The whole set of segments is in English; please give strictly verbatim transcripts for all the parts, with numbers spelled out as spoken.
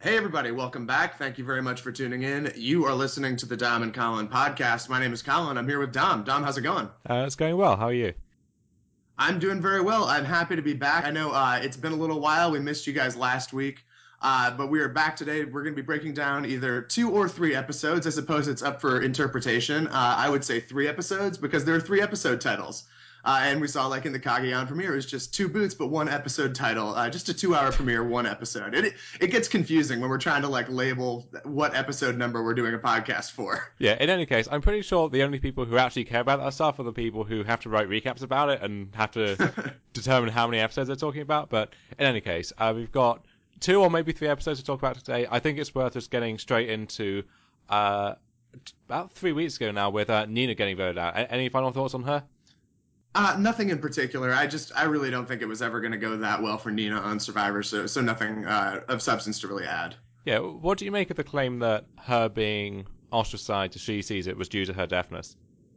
Hey, everybody, welcome back. Thank you very much for tuning in. You are listening to the Dom and Colin podcast. My name is Colin. I'm here with Dom. Dom, how's it going? Uh, it's going well. How are you? I'm doing very well. I'm happy to be back. I know uh, it's been a little while. We missed you guys last week, uh, but we are back today. We're going to be breaking down either two or three episodes. I suppose it's up for interpretation. Uh, I would say three episodes because there are three episode titles. Uh, and we saw, like in the Kageyaan premiere, it was just two boots, but one episode title. Uh, just a two-hour premiere, one episode. It it gets confusing when we're trying to like label what episode number we're doing a podcast for. Yeah, in any case, I'm pretty sure the only people who actually care about that stuff are the people who have to write recaps about it and have to determine how many episodes they're talking about. But in any case, uh, we've got two or maybe three episodes to talk about today. I think it's worth us getting straight into uh, about three weeks ago now with uh, Nina getting voted out. A- Any final thoughts on her? Uh, nothing in particular. I just I really don't think it was ever going to go that well for Nina on Survivor, so so nothing uh, of substance to really add. Yeah, what do you make of the claim that her being ostracized as she sees it was due to her deafness?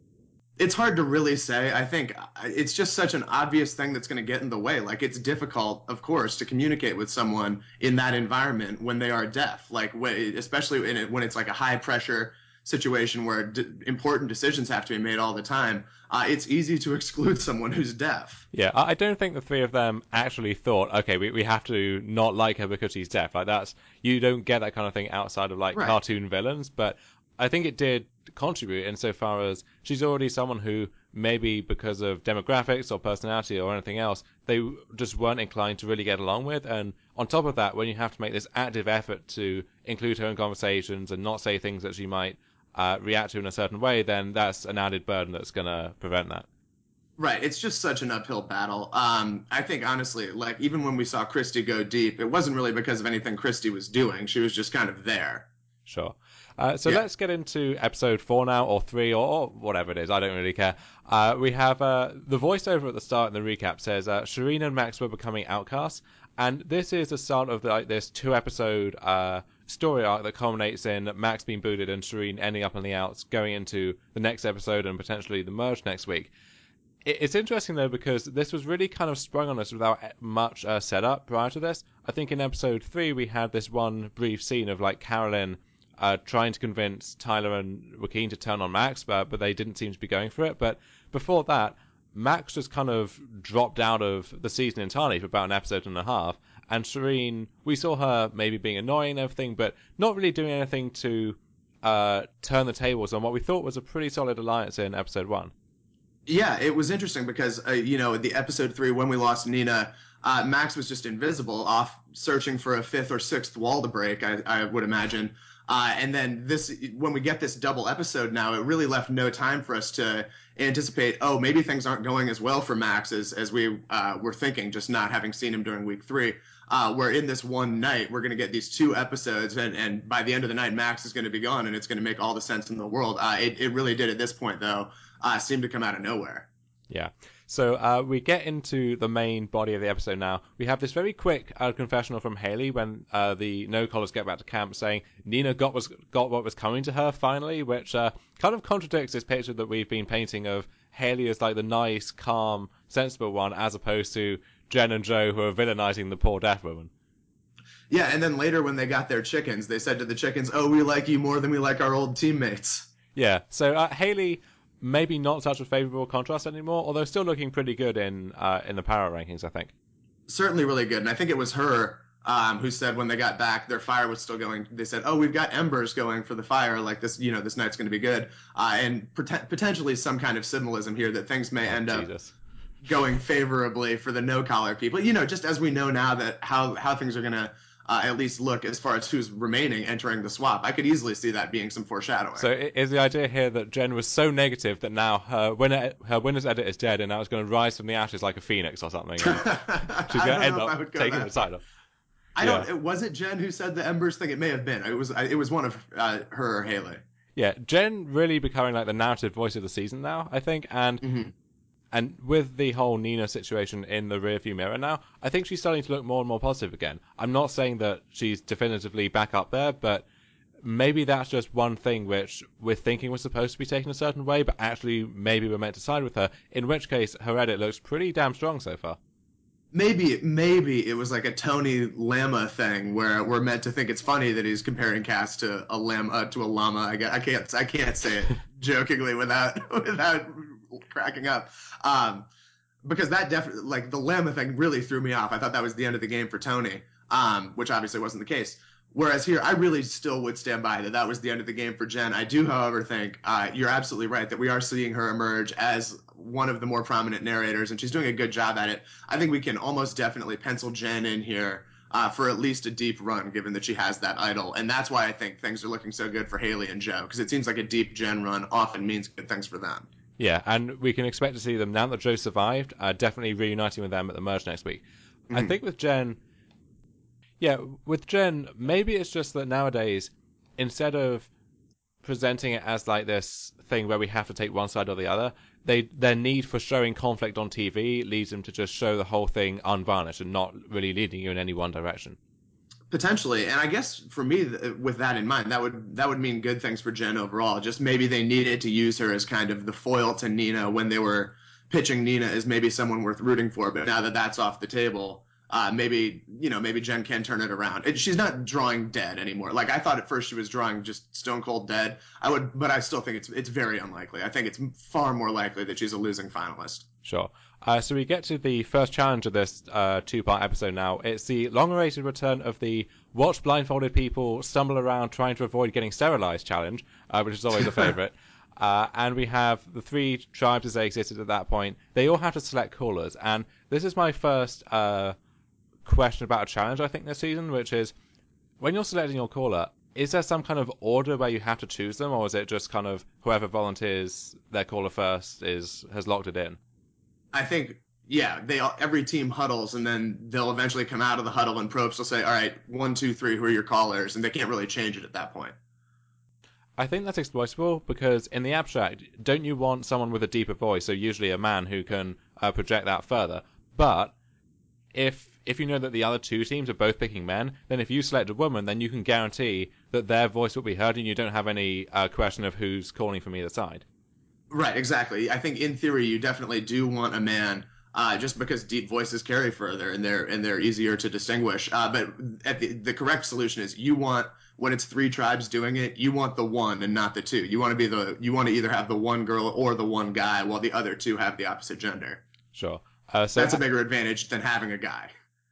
It's hard to really say. I think uh, it's just such an obvious thing that's going to get in the way. Like it's difficult, of course, to communicate with someone in that environment when they are deaf. Like especially in it, when it's like a high pressure situation where d- important decisions have to be made all the time. Uh, it's easy to exclude someone who's deaf. Yeah, I I don't think the three of them actually thought, okay, we, we have to not like her because she's deaf. Like that's you don't get that kind of thing outside of like Right. cartoon villains, but I think it did contribute insofar as she's already someone who maybe because of demographics or personality or anything else, they just weren't inclined to really get along with. And on top of that, when you have to make this active effort to include her in conversations and not say things that she might uh, react to in a certain way, then that's an added burden that's going to prevent that. Right. It's just such an uphill battle. Um, I think honestly, like even when we saw Christy go deep, it wasn't really because of anything Christy was doing. She was just kind of there. Sure. Uh, so Yeah. let's get into episode four now, or three, or, or whatever it is. I don't really care. Uh, we have uh, the voiceover at the start in the recap says uh, Shireen and Max were becoming outcasts, and this is the start of the, like this two episode uh, story arc that culminates in Max being booted and Shireen ending up on the outs, going into the next episode and potentially the merge next week. It's interesting though because this was really kind of sprung on us without much uh, setup prior to this. I think in episode three we had this one brief scene of like Carolyn uh, trying to convince Tyler and Joaquin to turn on Max, but but they didn't seem to be going for it. But before that, Max just kind of dropped out of the season entirely for about an episode and a half. And Shireen, we saw her maybe being annoying and everything, but not really doing anything to uh, turn the tables on what we thought was a pretty solid alliance in episode one. Yeah, it was interesting because uh, you know, the episode three when we lost Nina, uh, Max was just invisible, off searching for a fifth or sixth wall to break. I, I would imagine. Uh, and then this, when we get this double episode now, it really left no time for us to anticipate. Oh, maybe things aren't going as well for Max as as we uh, were thinking, just not having seen him during week three. Uh, where in this one night we're going to get these two episodes, and, and by the end of the night, Max is going to be gone, and it's going to make all the sense in the world. Uh, it it really did at this point though uh, seemed to come out of nowhere. Yeah. So uh, we get into the main body of the episode now. We have this very quick uh, confessional from Haley when uh, the no collars get back to camp, saying Nina got was got what was coming to her finally, which uh, kind of contradicts this picture that we've been painting of Haley as like the nice, calm, sensible one, as opposed to Jen and Joe who are villainizing the poor deaf woman. Yeah, and then later when they got their chickens, they said to the chickens, "Oh, we like you more than we like our old teammates." Yeah. So uh, Haley maybe not such a favorable contrast anymore, although still looking pretty good in uh, in the power rankings, I think. Certainly really good, and I think it was her um, who said when they got back, their fire was still going. They said, "Oh, we've got embers going for the fire. Like this, you know, this night's going to be good." Uh, and pot- potentially some kind of symbolism here that things may Oh end up Jesus. going favorably for the no collar people. You know, just as we know now that how how things are going to uh, at least look as far as who's remaining entering the swap. I could easily see that being some foreshadowing. So is the idea here that Jen was so negative that now her winner, her winner's edit is dead, and now it's going to rise from the ashes like a phoenix or something, and she's I going to don't end know if I up would go taking the that far. title? I Yeah, don't. Was it Jen who said the embers thing? It may have been. It was. It was one of uh, her or Haley. yeah. Jen really becoming like the narrative voice of the season now, I think, and Mm-hmm. and with the whole Nina situation in the rearview mirror now, I think she's starting to look more and more positive again. I'm not saying that she's definitively back up there, but maybe that's just one thing which we're thinking was supposed to be taken a certain way, but actually maybe we're meant to side with her. In which case, her edit looks pretty damn strong so far. maybe maybe it was like a Tony Lama thing where we're meant to think it's funny that he's comparing Cass to a llama to a llama. I, I can't I can't say it jokingly without without cracking up. Um, because that definitely, like, the llama thing really threw me off. I thought that was the end of the game for Tony, um, which obviously wasn't the case. Whereas here, I really still would stand by that that was the end of the game for Jen. I do, however, think uh, you're absolutely right that we are seeing her emerge as one of the more prominent narrators, and she's doing a good job at it. I think we can almost definitely pencil Jen in here uh, for at least a deep run, given that she has that idol. And that's why I think things are looking so good for Haley and Joe, because it seems like a deep Jen run often means good things for them. Yeah, and we can expect to see them now that Joe survived, uh, definitely reuniting with them at the merge next week. Mm-hmm. I think with Jen, yeah, with Jen, maybe it's just that nowadays, instead of presenting it as like this thing where we have to take one side or the other, they their need for showing conflict on T V leads them to just show the whole thing unvarnished and not really leading you in any one direction. Potentially, and I guess for me, with that in mind, that would that would mean good things for Jen overall. Just maybe they needed to use her as kind of the foil to Nina when they were pitching Nina as maybe someone worth rooting for. But now that that's off the table, uh, maybe you know maybe Jen can turn it around. And she's not drawing dead anymore. Like I thought at first she was drawing just stone cold dead. I would, but I still think it's it's very unlikely. I think it's far more likely that she's a losing finalist. Sure. Uh, so we get to the first challenge of this uh, two-part episode now. It's the long-awaited return of the watch blindfolded people stumble around trying to avoid getting sterilized challenge, uh, which is always a favorite. uh, and we have the three tribes as they existed at that point. They all have to select callers. And this is my first uh, question about a challenge, I think, this season, which is, when you're selecting your caller, is there some kind of order where you have to choose them, or is it just kind of whoever volunteers their caller first is has locked it in? I think, yeah, they all, every team huddles, and then they'll eventually come out of the huddle, and Probst will say, all right, one, two, three, who are your callers? And they can't really change it at that point. I think that's exploitable because in the abstract, don't you want someone with a deeper voice, so usually a man who can uh, project that further? But if if you know that the other two teams are both picking men, then if you select a woman, then you can guarantee that their voice will be heard and you don't have any uh, question of who's calling from either side. Right, exactly. I think in theory you definitely do want a man, uh, just because deep voices carry further and they're and they're easier to distinguish. Uh, but at the the correct solution is you want, when it's three tribes doing it, you want the one and not the two. You want to be the you want to either have the one girl or the one guy, while the other two have the opposite gender. Sure. Uh, so that's a bigger advantage than having a guy.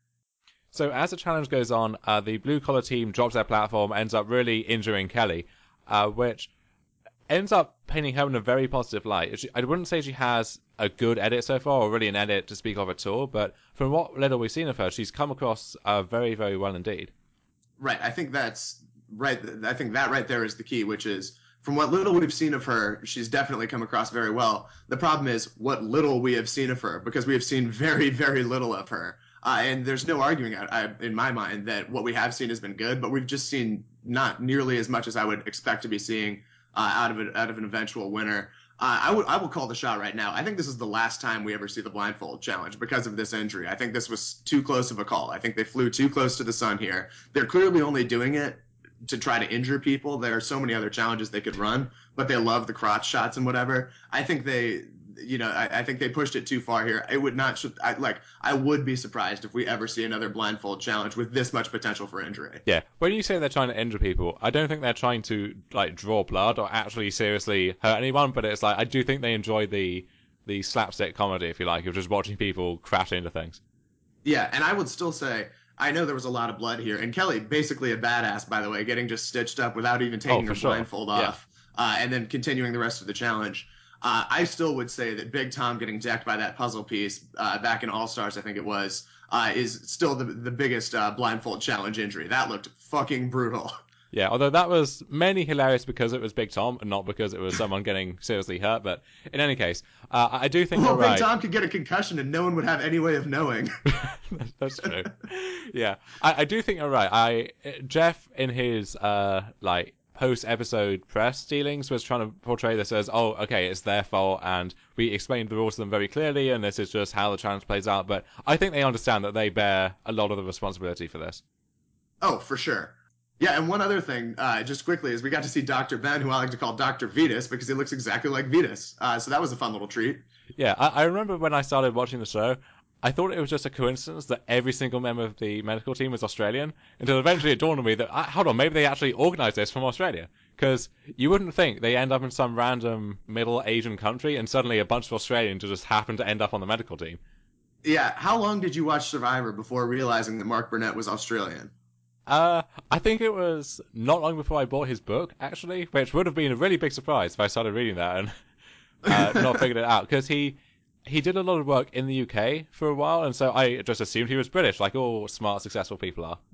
So as the challenge goes on, uh, the blue collar team drops their platform, ends up really injuring Kelly, uh, which ends up painting her in a very positive light. She, I wouldn't say she has a good edit so far, or really an edit to speak of at all, but from what little we've seen of her, she's come across uh, very, very well indeed. Right. I think that's right. I think that right there is the key, which is, from what little we've seen of her, she's definitely come across very well. The problem is what little we have seen of her, because we have seen very, very little of her. Uh, and there's no arguing, I, in my mind, that what we have seen has been good, but we've just seen not nearly as much as I would expect to be seeing Uh, out of it, out of an eventual winner. Uh, I would I will call the shot right now. I think this is the last time we ever see the blindfold challenge because of this injury. I think this was too close of a call. I think they flew too close to the sun here. They're clearly only doing it to try to injure people. There are so many other challenges they could run, but they love the crotch shots and whatever. I think they, you know, I, I think they pushed it too far here. It would not, I, like, I would be surprised if we ever see another blindfold challenge with this much potential for injury. Yeah, when you say they're trying to injure people, I don't think they're trying to, like, draw blood or actually seriously hurt anyone, but it's like, I do think they enjoy the the slapstick comedy, if you like, of just watching people crash into things. Yeah, and I would still say, I know there was a lot of blood here, and Kelly, basically a badass, by the way, getting just stitched up without even taking oh, her sure. blindfold yeah. off, uh, and then continuing the rest of the challenge. Uh, I still would say that Big Tom getting decked by that puzzle piece uh, back in All Stars, I think it was, uh, is still the the biggest uh, blindfold challenge injury. That looked fucking brutal. Yeah, although that was mainly hilarious because it was Big Tom and not because it was someone getting seriously hurt. But in any case, uh, I do think well, you're Big right. Tom could get a concussion and no one would have any way of knowing. That's true. Yeah, I, I do think you're right. I Jeff in his uh like post-episode press dealings was trying to portray this as, oh, okay, it's their fault, and we explained the rules to them very clearly, and this is just how the challenge plays out. But I think they understand that they bear a lot of the responsibility for this. Oh, for sure. Yeah, and one other thing, uh, just quickly, is we got to see Doctor Ben, who I like to call Doctor Vetus, because he looks exactly like Vetus. Uh, so that was a fun little treat. Yeah, I, I remember when I started watching the show, I thought it was just a coincidence that every single member of the medical team was Australian, until eventually it dawned on me that, uh, hold on, maybe they actually organised this from Australia. Because you wouldn't think they end up in some random Middle Asian country and suddenly a bunch of Australians just happen to end up on the medical team. Yeah, how long did you watch Survivor before realizing that Mark Burnett was Australian? Uh, I think it was not long before I bought his book, actually, which would have been a really big surprise if I started reading that and uh, not figured it out. Because he he did a lot of work in the U K for a while, and so I just assumed he was British, like all smart, successful people are.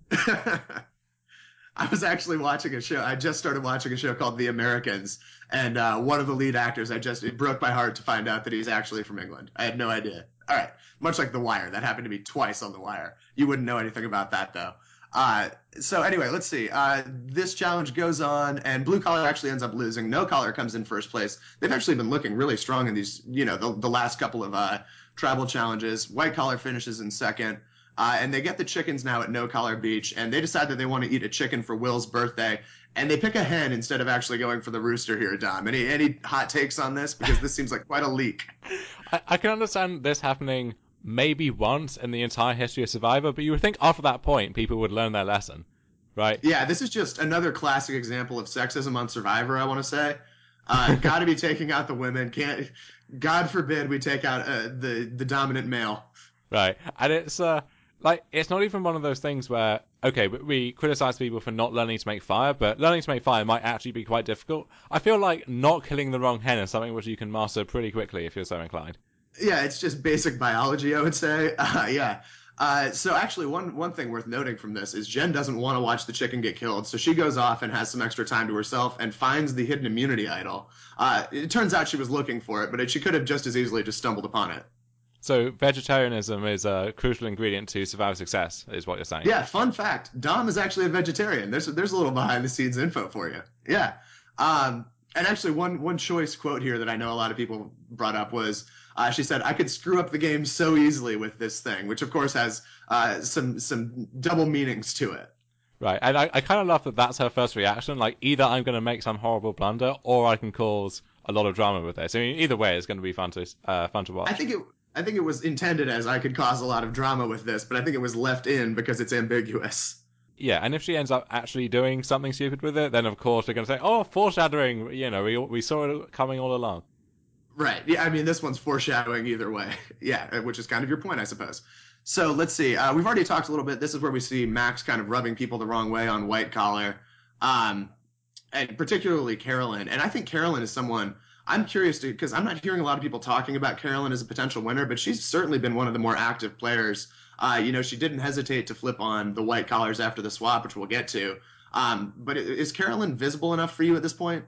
I was actually watching a show. I just started watching a show called The Americans, and uh, one of the lead actors, I just it broke my heart to find out that he's actually from England. I had no idea. All right, much like The Wire, that happened to be twice on The Wire. You wouldn't know anything about that though. Uh, so anyway, let's see. Uh, this challenge goes on, and Blue Collar actually ends up losing. No Collar comes in first place. They've actually been looking really strong in these, you know, the, the last couple of uh, tribal challenges. White Collar finishes in second. Uh, and they get the chickens now at No Collar Beach, and they decide that they want to eat a chicken for Will's birthday, and they pick a hen instead of actually going for the rooster here, Dom. Any any hot takes on this? Because this seems like quite a leak. I, I can understand this happening maybe once in the entire history of Survivor, but you would think after that point people would learn their lesson, right? Yeah, this is just another classic example of sexism on Survivor, I want to say. Uh, got to be taking out the women. Can't. God forbid we take out uh, the the dominant male. Right, and it's uh like it's not even one of those things where okay, we criticize people for not learning to make fire, but learning to make fire might actually be quite difficult. I feel like not killing the wrong hen is something which you can master pretty quickly if you're so inclined. Yeah, it's just basic biology, I would say. Uh, yeah. Uh, so actually, one one thing worth noting from this is Jen doesn't want to watch the chicken get killed, so she goes off and has some extra time to herself and finds the hidden immunity idol. Uh, it turns out she was looking for it, but it, she could have just as easily just stumbled upon it. So vegetarianism is a crucial ingredient to Survivor success, is what you're saying. Yeah, fun fact: Dom is actually a vegetarian. There's there's a little behind the scenes info for you. Yeah. Um, and actually, one one choice quote here that I know a lot of people brought up was uh, she said, "I could screw up the game so easily with this thing," which of course has uh, some some double meanings to it. Right, and I, I kind of love that that's her first reaction. Like, either I'm going to make some horrible blunder, or I can cause a lot of drama with this. I mean, either way, it's going to be fun to uh, fun to watch. I think it. I think it was intended as I could cause a lot of drama with this, but I think it was left in because it's ambiguous. Yeah, and if she ends up actually doing something stupid with it, then of course they're going to say, "Oh, foreshadowing." You know, we we saw it coming all along. Right. Yeah. I mean, this one's foreshadowing either way. Yeah, which is kind of your point, I suppose. So let's see. Uh, we've already talked a little bit. This is where we see Max kind of rubbing people the wrong way on White Collar, um, and particularly Carolyn. And I think Carolyn is someone I'm curious to because I'm not hearing a lot of people talking about Carolyn as a potential winner, but she's certainly been one of the more active players. Uh, you know, she didn't hesitate to flip on the White Collars after the swap, which we'll get to. Um, but is Carolyn visible enough for you at this point?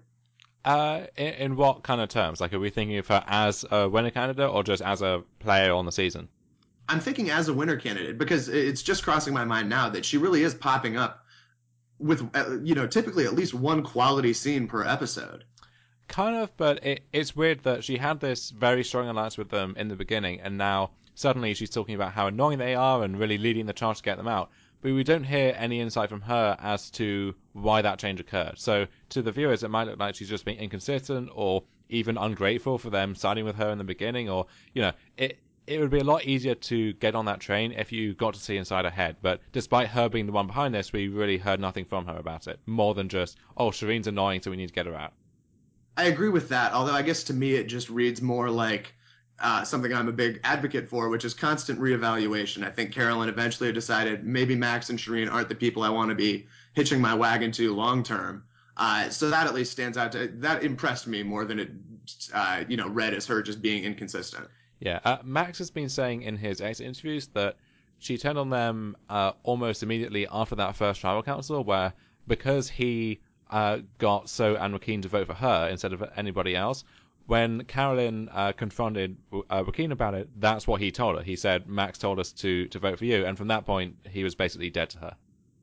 Uh, in, in what kind of terms? Like, are we thinking of her as a winner candidate or just as a player on the season? I'm thinking as a winner candidate because it's just crossing my mind now that she really is popping up with, uh, you know, typically at least one quality scene per episode. Kind of, but it, it's weird that she had this very strong alliance with them in the beginning, and now suddenly she's talking about how annoying they are and really leading the charge to get them out. But we don't hear any insight from her as to why that change occurred. So to the viewers, it might look like she's just being inconsistent or even ungrateful for them siding with her in the beginning, or you know, it. It would be a lot easier to get on that train if you got to see inside her head. But despite her being the one behind this, we really heard nothing from her about it. More than just, oh, Shireen's annoying, so we need to get her out. I agree with that, although I guess to me it just reads more like uh, something I'm a big advocate for, which is constant reevaluation. I think Carolyn eventually decided maybe Max and Shireen aren't the people I want to be hitching my wagon to long term. Uh, so that at least stands out. To, that impressed me more than it, uh, you know, read as her just being inconsistent. Yeah, uh, Max has been saying in his exit interviews that she turned on them uh, almost immediately after that first tribal council, where because he uh, got so and were keen to vote for her instead of anybody else, when Carolyn uh, confronted uh, Joaquin about it, that's what he told her. He said, Max told us to, to vote for you, and from that point, he was basically dead to her.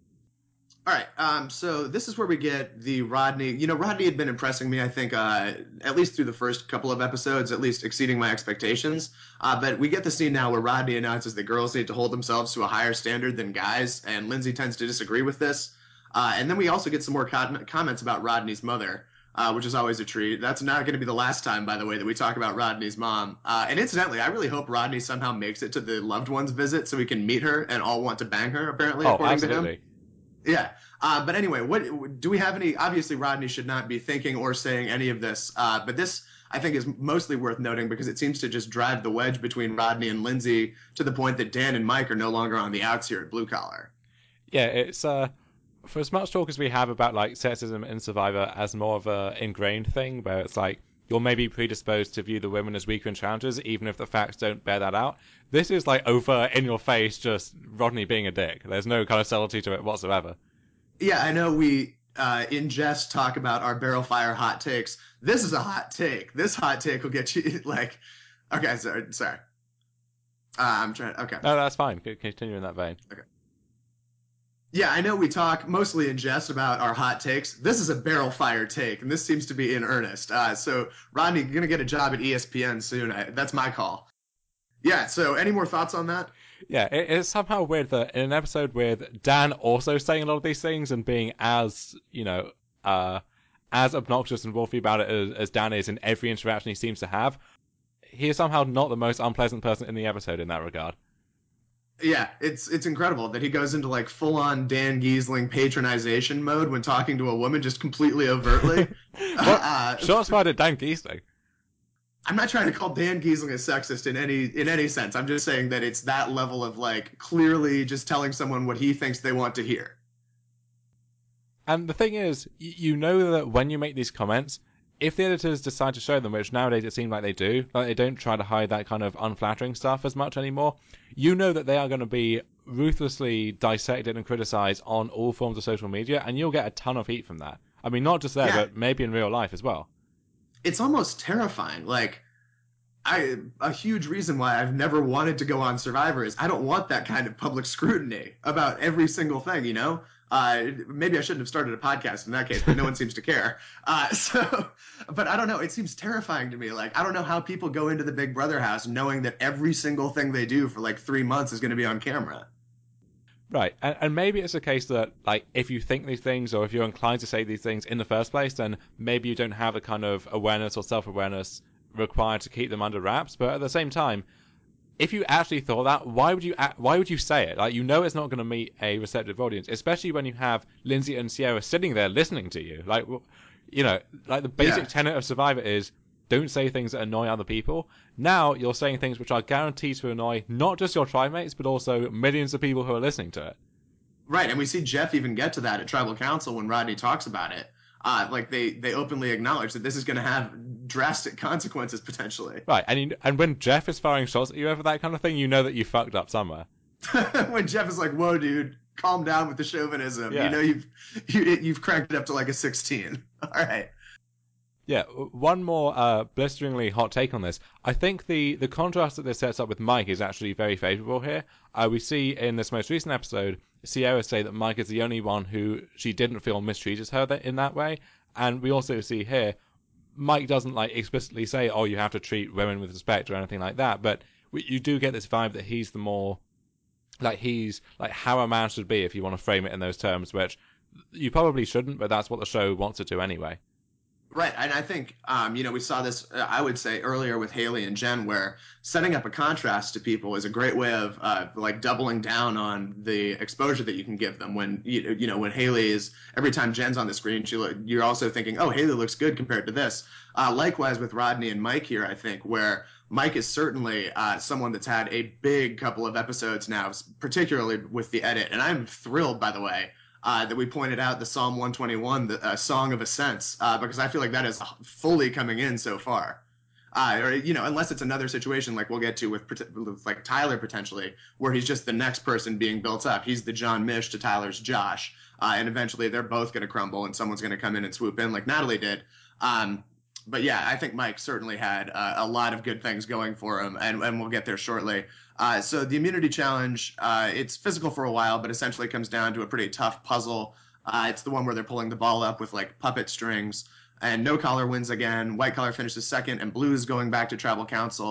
All right, um, so this is where we get the Rodney. You know, Rodney had been impressing me, I think, uh, at least through the first couple of episodes, at least exceeding my expectations. Uh, but we get the scene now where Rodney announces that girls need to hold themselves to a higher standard than guys, and Lindsay tends to disagree with this. Uh, and then we also get some more com- comments about Rodney's mother. uh, which is always a treat. That's not going to be the last time, by the way, that we talk about Rodney's mom. Uh, and incidentally, I really hope Rodney somehow makes it to the loved ones visit so we can meet her and all want to bang her, apparently, Oh, according to him. absolutely. Yeah. Uh, but anyway, what do we have any? Obviously, Rodney should not be thinking or saying any of this. Uh, but this, I think, is mostly worth noting because it seems to just drive the wedge between Rodney and Lindsay to the point that Dan and Mike are no longer on the outs here at Blue Collar. Yeah, it's uh, for as much talk as we have about like sexism in Survivor as more of a ingrained thing, where it's like you're maybe predisposed to view the women as weaker in challenges, even if the facts don't bear that out. This is like over in your face, just Rodney being a dick. There's no kind of subtlety to it whatsoever. Yeah, I know we uh, in jest talk about our barrel fire hot takes. This is a hot take. This hot take will get you like. Okay, sorry, sorry. Uh, I'm trying. Okay. No, that's fine. Continue in that vein. Okay. Yeah, I know we talk mostly in jest about our hot takes. This is a barrel fire take, and this seems to be in earnest. Uh, so, Rodney, you're gonna get a job at E S P N soon. I, that's my call. Yeah. So, any more thoughts on that? Yeah, it, it's somehow weird that in an episode with Dan also saying a lot of these things and being as, you know, uh, as obnoxious and wolfy about it as, as Dan is in every interaction he seems to have, he is somehow not the most unpleasant person in the episode in that regard. Yeah, it's it's incredible that he goes into like full on Dan Giesling patronization mode when talking to a woman, just completely overtly. What? uh, Shots fired at Dan Giesling. I'm not trying to call Dan Giesling a sexist in any in any sense. I'm just saying that it's that level of like clearly just telling someone what he thinks they want to hear. And the thing is, you know that when you make these comments, if the editors decide to show them, which nowadays it seems like they do, like they don't try to hide that kind of unflattering stuff as much anymore, you know that they are going to be ruthlessly dissected and criticized on all forms of social media, and you'll get a ton of heat from that. I mean, not just there, Yeah, but maybe in real life as well. it's almost terrifying. Like I a huge reason why I've never wanted to go on Survivor is I don't want that kind of public scrutiny about every single thing, you know? Uh, maybe I shouldn't have started a podcast in that case, but no one seems to care. Uh, so, but I don't know. It seems terrifying to me. Like, I don't know how people go into the Big Brother house knowing that every single thing they do for like three months is going to be on camera. Right, and, and maybe it's a case that, like, if you think these things or if you're inclined to say these things in the first place, then maybe you don't have the kind of awareness or self-awareness required to keep them under wraps. But at the same time, if you actually thought that, why would you why would you say it? Like, you know it's not going to meet a receptive audience, especially when you have Lindsay and Sierra sitting there listening to you. Like, you know, like the basic Yeah. tenet of Survivor is don't say things that annoy other people. Now you're saying things which are guaranteed to annoy not just your tribe mates, but also millions of people who are listening to it. Right, and we see Jeff even get to that at Tribal Council when Rodney talks about it. Uh, like they they openly acknowledge that this is going to have drastic consequences potentially. Right, and you, and when Jeff is firing shots at you over that kind of thing, you know that you fucked up somewhere. When Jeff is like, "Whoa, dude, calm down with the chauvinism," you Yeah. know you've you, you've cranked it up to like a sixteen. All right. Yeah, one more uh, blisteringly hot take on this. I think the, the contrast that this sets up with Mike is actually very favourable here. Uh, we see in this most recent episode, Sierra say that Mike is the only one who she didn't feel mistreated her in that way. And we also see here, Mike doesn't like explicitly say, oh, you have to treat women with respect or anything like that. But we, you do get this vibe that he's the more, like he's like how a man should be if you want to frame it in those terms, which you probably shouldn't, but that's what the show wants to do anyway. Right, and I think um, you know we saw this. Uh, I would say earlier with Haley and Jen, where setting up a contrast to people is a great way of uh, like doubling down on the exposure that you can give them. When you you know when Haley is every time Jen's on the screen, she you're also thinking, oh, Haley looks good compared to this. Uh, likewise with Rodney and Mike here, I think where Mike is certainly uh, someone that's had a big couple of episodes now, particularly with the edit, and I'm thrilled by the way. Uh, that we pointed out the Psalm one twenty-one, the uh, Song of Ascents, uh, because I feel like that is fully coming in so far. Uh, or, you know, unless it's another situation like we'll get to with, with like Tyler potentially, where he's just the next person being built up. He's the John Mish to Tyler's Josh. Uh, and eventually they're both going to crumble and someone's going to come in and swoop in like Natalie did. Um, but yeah, I think Mike certainly had uh, a lot of good things going for him, and, and we'll get there shortly. Uh, so the immunity challenge, uh, it's physical for a while, but essentially comes down to a pretty tough puzzle. Uh, it's the one where they're pulling the ball up with like puppet strings, and no collar wins again. White collar finishes second, and blues going back to tribal council.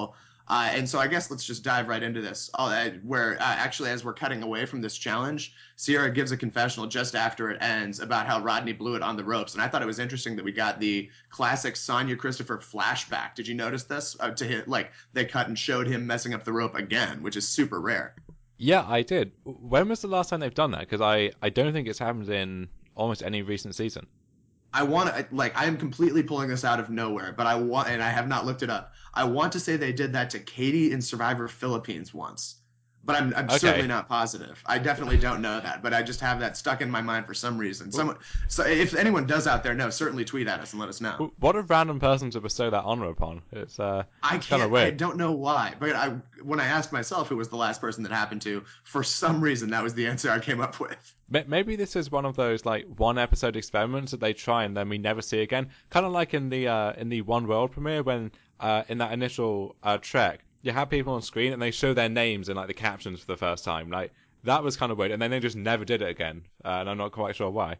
Uh, and so I guess let's just dive right into this. Uh, where uh, actually, as we're cutting away from this challenge, Sierra gives a confessional just after it ends about how Rodney blew it on the ropes. And I thought it was interesting that we got the classic Sonya Christopher flashback. Did you notice this? Uh, to hit, like they cut and showed him messing up the rope again, which is super rare. Yeah, I did. When was the last time they've done that? Because I, I don't think it's happened in almost any recent season. I want to like I am completely pulling this out of nowhere, but I want and I have not looked it up. I want to say they did that to Katie in Survivor Philippines once, but I'm I'm certainly Okay. not positive. I definitely don't know that, but I just have that stuck in my mind for some reason. Someone, so if anyone does out there know, certainly tweet at us and let us know. What a random person to bestow that honor upon. It's uh, I it's kind of can't. I weird. don't know why, but I when I asked myself who was the last person that happened to, for some reason that was the answer I came up with. Maybe this is one of those like one episode experiments that they try and then we never see again. Kind of like in the uh, in the One World premiere when uh, in that initial uh, trek you have people on screen and they show their names in like the captions for the first time. Like that was kind of weird, and then they just never did it again, uh, and I'm not quite sure why.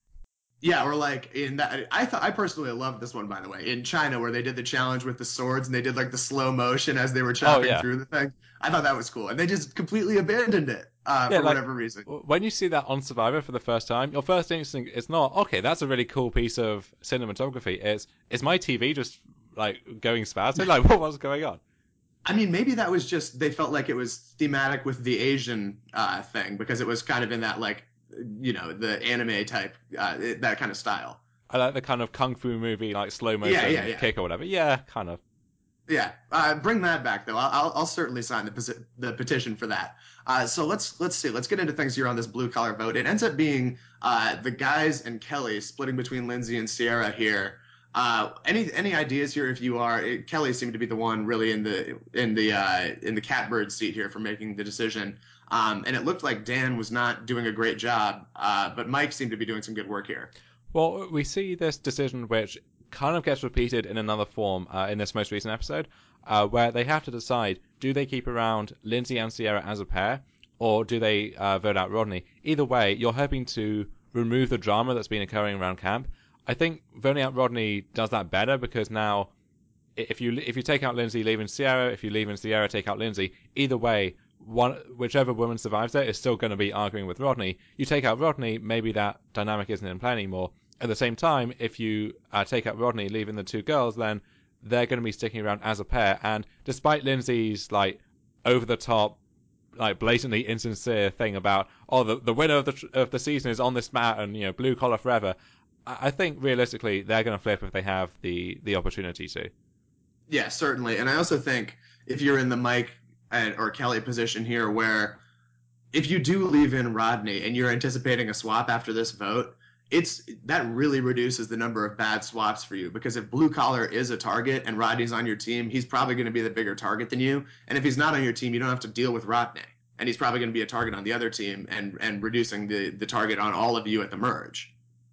Yeah, or like in that, I thought I personally loved this one by the way in China where they did the challenge with the swords and they did like the slow motion as they were Oh chopping yeah, through the thing. I thought that was cool, and they just completely abandoned it uh, yeah. for Like whatever reason. when you see that on Survivor for the first time, your first instinct is not okay. That's a really cool piece of cinematography. It's is my T V just like going spastic? Like what was going on? I mean, maybe that was just they felt like it was thematic with the Asian uh, thing because it was kind of in that like you know the anime type uh, that kind of style. I like the kind of kung fu movie, like slow Yeah, yeah, motion yeah. kick or whatever. Yeah, kind of. Yeah, uh, bring that back though. I'll, I'll certainly sign the posi- the petition for that. Uh, so let's let's see. Let's get into things here on this blue collar vote. It ends up being uh, the guys and Kelly splitting between Lindsay and Sierra here. Uh, any any ideas here? If you are it, Kelly seemed to be the one really in the in the uh, in the catbird seat here for making the decision. Um, and it looked like Dan was not doing a great job, uh, but Mike seemed to be doing some good work here. Well, we see this decision which kind of gets repeated in another form uh, in this most recent episode, uh, where they have to decide: do they keep around Lindsay and Sierra as a pair, or do they uh, vote out Rodney? Either way, you're hoping to remove the drama that's been occurring around camp. I think voting out Rodney does that better because now if you if you take out Lindsay, leaving Sierra, if you leave in Sierra, take out Lindsay. Either way, one whichever woman survives there is still going to be arguing with Rodney. You take out Rodney, maybe that dynamic isn't in play anymore. At the same time, if you uh, take out Rodney, leaving the two girls, then they're going to be sticking around as a pair. And despite Lindsay's like over the top, like blatantly insincere thing about oh the the winner of the of the season is on this mat and you know blue collar forever, I, I think realistically they're going to flip if they have the the opportunity to. Yeah, certainly. And I also think if you're in the Mike and, or Kelly position here, where if you do leave in Rodney and you're anticipating a swap after this vote, it's that really reduces the number of bad swaps for you because if blue collar is a target and Rodney's on your team, he's probably going to be the bigger target than you. And if he's not on your team, you don't have to deal with Rodney. And he's probably going to be a target on the other team and and reducing the the target on all of you at the merge.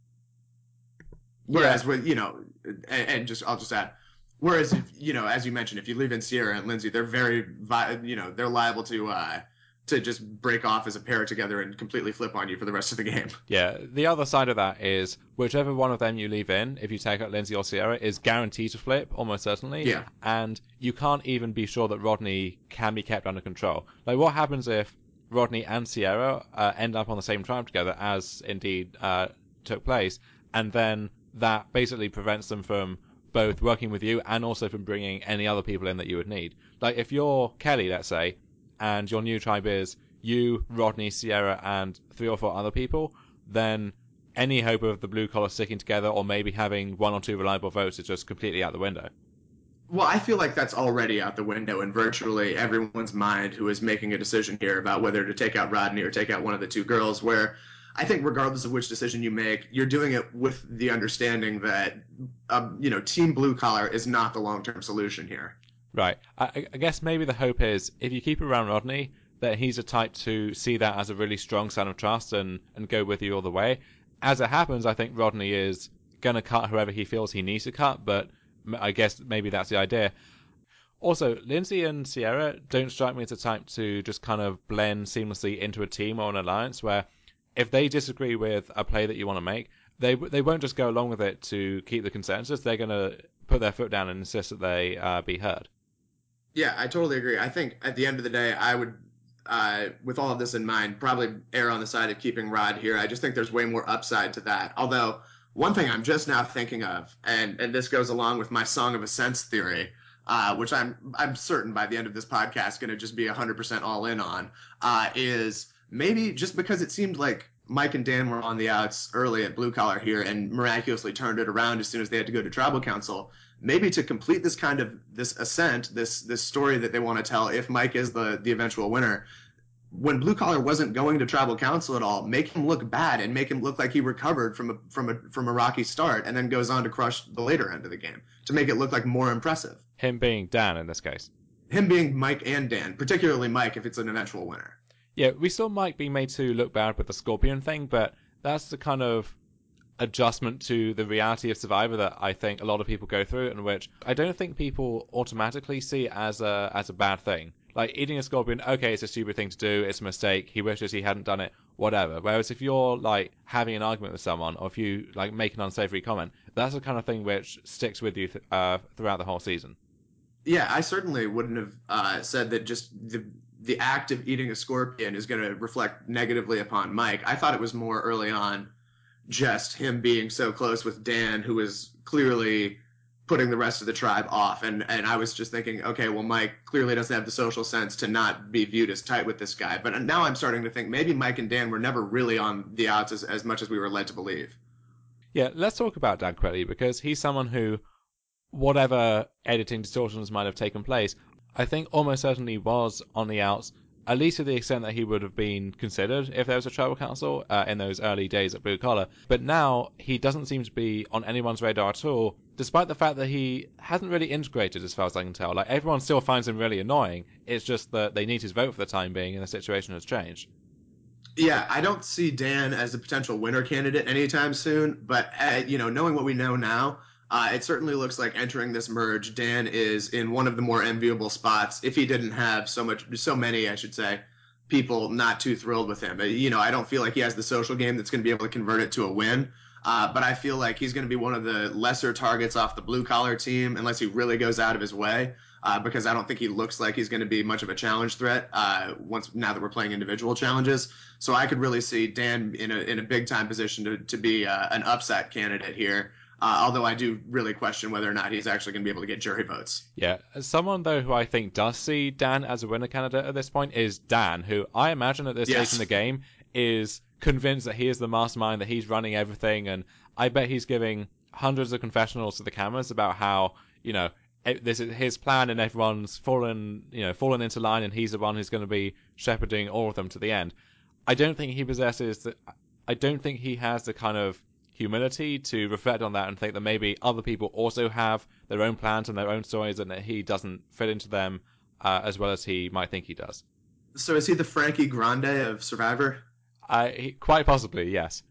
Yeah, Whereas with you know, and, and just I'll just add, whereas if you know, as you mentioned, if you leave in Sierra and Lindsay, they're very, you know, they're liable to uh to just break off as a pair together and completely flip on you for the rest of the game. yeah. The other side of that is whichever one of them you leave in, if you take out Lindsay or Sierra, is guaranteed to flip almost certainly, Yeah. and you can't even be sure that Rodney can be kept under control. Like, what happens if Rodney and Sierra uh, end up on the same tribe together, as indeed uh, took place, and then that basically prevents them from both working with you and also from bringing any other people in that you would need. Like, if you're Kelly, let's say, and your new tribe is you, Rodney, Sierra, and three or four other people, then any hope of the blue collar sticking together or maybe having one or two reliable votes is just completely out the window. Well, I feel like that's already out the window in virtually everyone's mind who is making a decision here about whether to take out Rodney or take out one of the two girls. Where I think, regardless of which decision you make, you're doing it with the understanding that, um, you know, Team Blue Collar is not the long-term solution here. Right. I, I guess maybe the hope is if you keep around Rodney, that he's a type to see that as a really strong sign of trust and, and go with you all the way. As it happens, I think Rodney is going to cut whoever he feels he needs to cut, but I guess maybe that's the idea. Also, Lindsay and Sierra don't strike me as a type to just kind of blend seamlessly into a team or an alliance where if they disagree with a play that you want to make, they they won't just go along with it to keep the consensus. They're going to put their foot down and insist that they uh, be heard. Yeah, I totally agree. I think at the end of the day, I would, uh, with all of this in mind, probably err on the side of keeping Rod here. I just think there's way more upside to that. Although, one thing I'm just now thinking of, and and this goes along with my Song of Ascents theory, uh, which I'm I'm certain by the end of this podcast going to just be one hundred percent all in on, uh, is maybe just because it seemed like Mike and Dan were on the outs early at Blue Collar here and miraculously turned it around as soon as they had to go to Tribal Council, maybe to complete this kind of this ascent, this this story that they want to tell, if Mike is the the eventual winner, when Blue Collar wasn't going to Tribal Council at all, make him look bad and make him look like he recovered from a from a from a rocky start and then goes on to crush the later end of the game to make it look like more impressive. Him being Dan in this case. Him being Mike and Dan, particularly Mike if it's an eventual winner. Yeah, we saw Mike being made to look bad with the Scorpion thing, but that's the kind of adjustment to the reality of Survivor that I think a lot of people go through, and which I don't think people automatically see as a as a bad thing. Like eating a scorpion, okay, it's a stupid thing to do, it's a mistake. He wishes he hadn't done it, whatever. Whereas if you're like having an argument with someone, or if you like make an unsavory comment, that's the kind of thing which sticks with you th- uh, throughout the whole season. Yeah, I certainly wouldn't have uh, said that just the the act of eating a scorpion is going to reflect negatively upon Mike. I thought it was more early on just him being so close with Dan, who was clearly putting the rest of the tribe off. And and I was just thinking, okay, well, Mike clearly doesn't have the social sense to not be viewed as tight with this guy. But now I'm starting to think maybe Mike and Dan were never really on the outs as, as much as we were led to believe. Yeah, let's talk about Dan quickly because he's someone who, whatever editing distortions might have taken place, I think almost certainly was on the outs, at least to the extent that he would have been considered if there was a tribal council uh, in those early days at Blue Collar. But now he doesn't seem to be on anyone's radar at all, despite the fact that he hasn't really integrated as far as I can tell. Like, everyone still finds him really annoying. It's just that they need his vote for the time being and the situation has changed. Yeah, I don't see Dan as a potential winner candidate anytime soon, but uh, you know, knowing what we know now, uh, it certainly looks like entering this merge, Dan is in one of the more enviable spots. If he didn't have so much, so many, I should say, people not too thrilled with him. Uh, You know, I don't feel like he has the social game that's going to be able to convert it to a win. Uh, but I feel like he's going to be one of the lesser targets off the blue collar team unless he really goes out of his way. Uh, because I don't think he looks like he's going to be much of a challenge threat uh, once now that we're playing individual challenges. So I could really see Dan in a in a big time position to to be uh, an upset candidate here. Uh, although I do really question whether or not he's actually going to be able to get jury votes. Yeah, someone though who I think does see Dan as a winner candidate at this point is Dan, who I imagine at this stage in the Yes. game is convinced that he is the mastermind, that he's running everything, and I bet he's giving hundreds of confessionals to the cameras about how, you know, e- this is his plan and everyone's fallen, you know, fallen into line, and he's the one who's going to be shepherding all of them to the end. I don't think he possesses the, I don't think he has the kind of humility to reflect on that and think that maybe other people also have their own plans and their own stories and that he doesn't fit into them uh, as well as he might think he does. So is he the Frankie Grande of Survivor? I he, quite possibly, yes.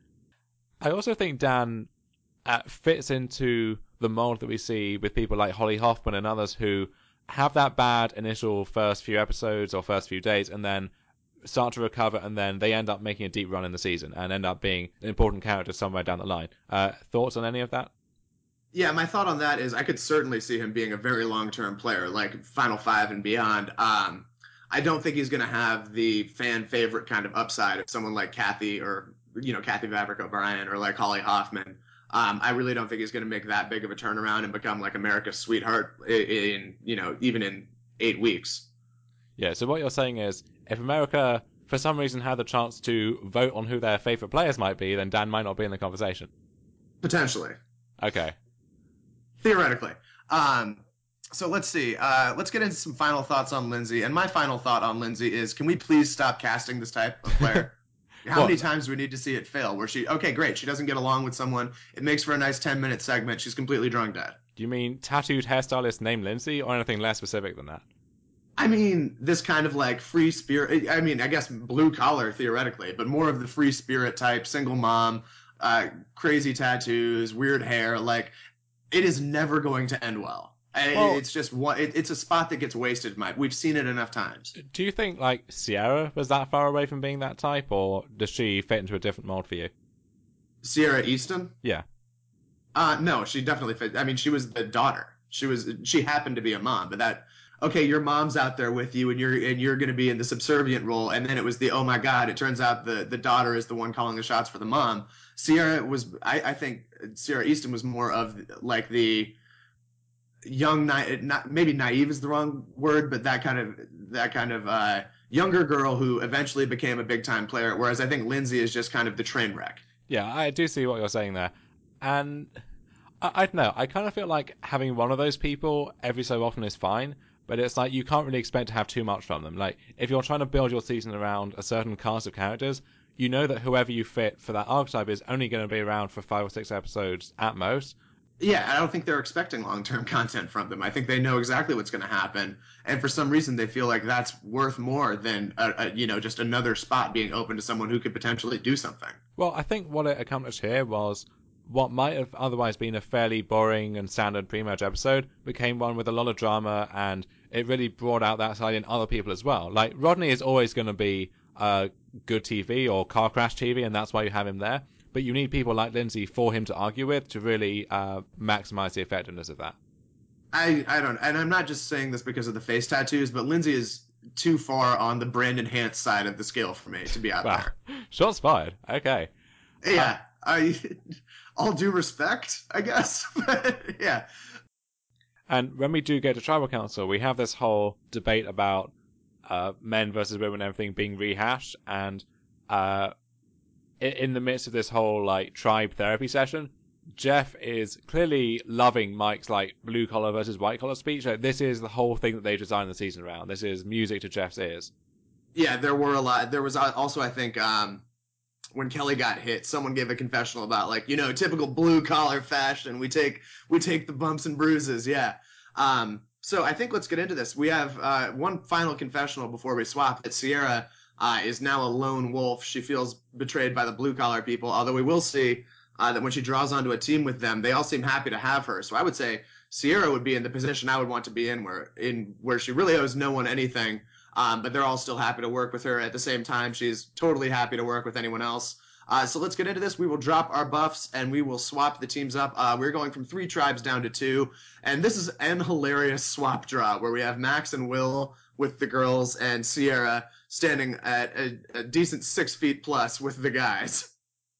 I also think Dan uh, fits into the mold that we see with people like Holly Hoffman and others who have that bad initial first few episodes or first few days and then start to recover, and then they end up making a deep run in the season and end up being an important character somewhere down the line. Uh, thoughts on any of that? Yeah, my thought on that is I could certainly see him being a very long-term player, like Final Five and beyond. Um, I don't think he's going to have the fan favorite kind of upside of someone like Kathy or you know Kathy Vavrick O'Brien or like Holly Hoffman. Um, I really don't think he's going to make that big of a turnaround and become like America's sweetheart in, in you know even in eight weeks. Yeah, so what you're saying is if America, for some reason, had the chance to vote on who their favorite players might be, then Dan might not be in the conversation. Potentially, Okay. theoretically. Um, so let's see. Uh, let's get into some final thoughts on Lindsay. And my final thought on Lindsay is: can we please stop casting this type of player? How many What? times do we need to see it fail? Where she, okay, great, she doesn't get along with someone. It makes for a nice ten minute segment. She's completely drunk dead. Do you mean tattooed hairstylist named Lindsay or anything less specific than that? I mean, this kind of like free spirit. I mean, I guess blue collar theoretically, but more of the free spirit type, single mom, uh, crazy tattoos, weird hair. Like, it is never going to end well. Well, It's just one. It, it's a spot that gets wasted, Mike. We've seen it enough times. do you think, like, Sierra was that far away from being that type, or does she fit into a different mold for you? Sierra Easton? Yeah. Uh, no, she definitely fit. I mean, she was the daughter. She was. She happened to be a mom, but that okay, your mom's out there with you, and you're and you're going to be in the subservient role. And then it was the, oh my God, it turns out the the daughter is the one calling the shots for the mom. Sierra was, I, I think Sierra Easton was more of like the young, not maybe naive is the wrong word, but that kind of that kind of uh, younger girl who eventually became a big time player. Whereas I think Lindsay is just kind of the train wreck. Yeah, I do see what you're saying there, and I, I don't know. I kind of feel like having one of those people every so often is fine, but it's like you can't really expect to have too much from them. Like if you're trying to build your season around a certain cast of characters, you know that whoever you fit for that archetype is only going to be around for five or six episodes at most. Yeah, I don't think they're expecting long term content from them. I think they know exactly what's going to happen, and for some reason they feel like that's worth more than a, a, you know just another spot being open to someone who could potentially do something. Well, I think what it accomplished here was what might have otherwise been a fairly boring and standard pre-merge episode became one with a lot of drama, and it really brought out that side in other people as well. Like, Rodney is always going to be uh, good T V or car crash T V, and that's why you have him there. But you need people like Lindsay for him to argue with to really uh, maximize the effectiveness of that. I I don't, and I'm not just saying this because of the face tattoos, but Lindsay is too far on the Brandon Hance side of the scale for me to be out Wow. there. Shots fired. Okay. Uh, Yeah, I all due respect, I guess. But yeah, and when we do get to Tribal Council, we have this whole debate about uh, men versus women and everything being rehashed, and uh, in the midst of this whole like tribe therapy session, Jeff is clearly loving Mike's like blue collar versus white collar speech. Like, this is the whole thing that they designed the season around. This is music to Jeff's ears. yeah, there were a lot. There was also, I think, um, when Kelly got hit, someone gave a confessional about like, you know, typical blue collar fashion. We take we take the bumps and bruises. Yeah. Um, so I think let's get into this. We have uh, one final confessional before we swap that Sierra uh, is now a lone wolf. She feels betrayed by the blue collar people. Although we will see uh, that when she draws onto a team with them, they all seem happy to have her. So I would say Sierra would be in the position I would want to be in, where in where she really owes no one anything. Um, but they're all still happy to work with her. At the same time, she's totally happy to work with anyone else. Uh, so let's get into this. We will drop our buffs and we will swap the teams up. Uh, we're going from three tribes down to two. And this is an hilarious swap draw where we have Max and Will with the girls and Sierra standing at a, a decent six feet plus with the guys.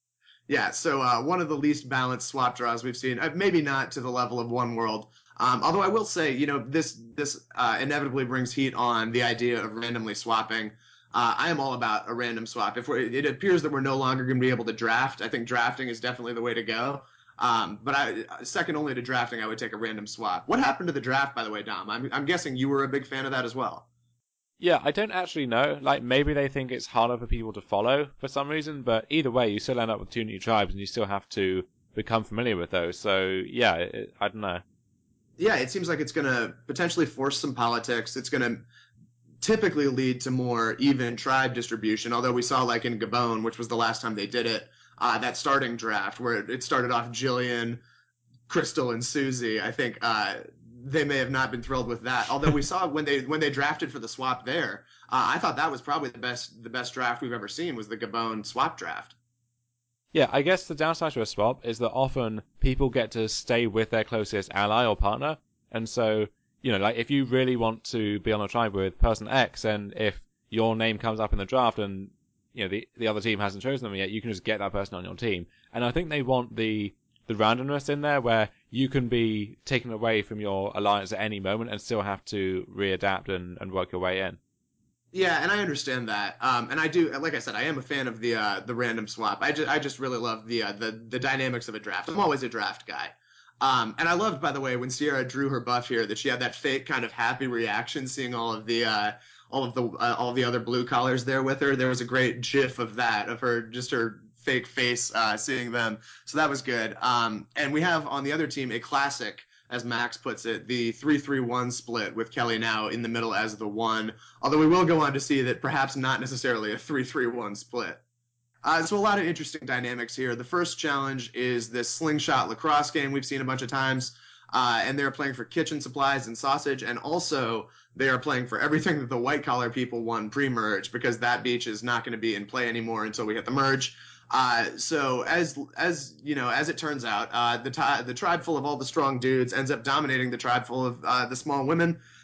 Yeah, so uh, one of the least balanced swap draws we've seen. Uh, maybe not to the level of One World. Um, although I will say, you know, this this uh, inevitably brings heat on the idea of randomly swapping. Uh, I am all about a random swap. If we're, it appears that we're no longer going to be able to draft, I think drafting is definitely the way to go. Um, but I, second only to drafting, I would take a random swap. What happened to the draft, by the way, Dom? I'm, I'm guessing you were a big fan of that as well. Yeah, I don't actually know. Like, maybe they think it's harder for people to follow for some reason, but either way, you still end up with two new tribes, and you still have to become familiar with those. So, yeah, it, I don't know. Yeah, it seems like it's going to potentially force some politics. It's going to typically lead to more even tribe distribution. Although we saw, like in Gabon, which was the last time they did it, uh, that starting draft where it started off Jillian, Crystal, and Susie. I think uh, they may have not been thrilled with that. Although we saw when they when they drafted for the swap there, uh, I thought that was probably the best the best draft we've ever seen was the Gabon swap draft. Yeah, I guess the downside to a swap is that often people get to stay with their closest ally or partner, and so, you know, like if you really want to be on a tribe with person X, and if your name comes up in the draft and, you know, the the other team hasn't chosen them yet, you can just get that person on your team. And I think they want the the randomness in there where you can be taken away from your alliance at any moment and still have to readapt and, and work your way in. Yeah, and I understand that. Um, and I do, like I said, I am a fan of the uh, the random swap. I just I just really love the uh, the the dynamics of a draft. I'm always a draft guy. Um, and I loved, by the way, when Sierra drew her buff here, that she had that fake kind of happy reaction, seeing all of the uh, all of the uh, all of the other blue collars there with her. There was a great GIF of that, of her just her fake face, uh, seeing them. So that was good. Um, and we have on the other team a classic, as Max puts it, the three three one split with Kelly now in the middle as the one. Although we will go on to see that perhaps not necessarily a three three one split. Uh, so a lot of interesting dynamics here. The first challenge is this slingshot lacrosse game we've seen a bunch of times, uh, and they're playing for kitchen supplies and sausage, and also they are playing for everything that the white collar people won pre-merge, because that beach is not going to be in play anymore until we hit the merge. Uh, so as as you know, as it turns out, uh, the t- the tribe full of all the strong dudes ends up dominating the tribe full of uh, the small women.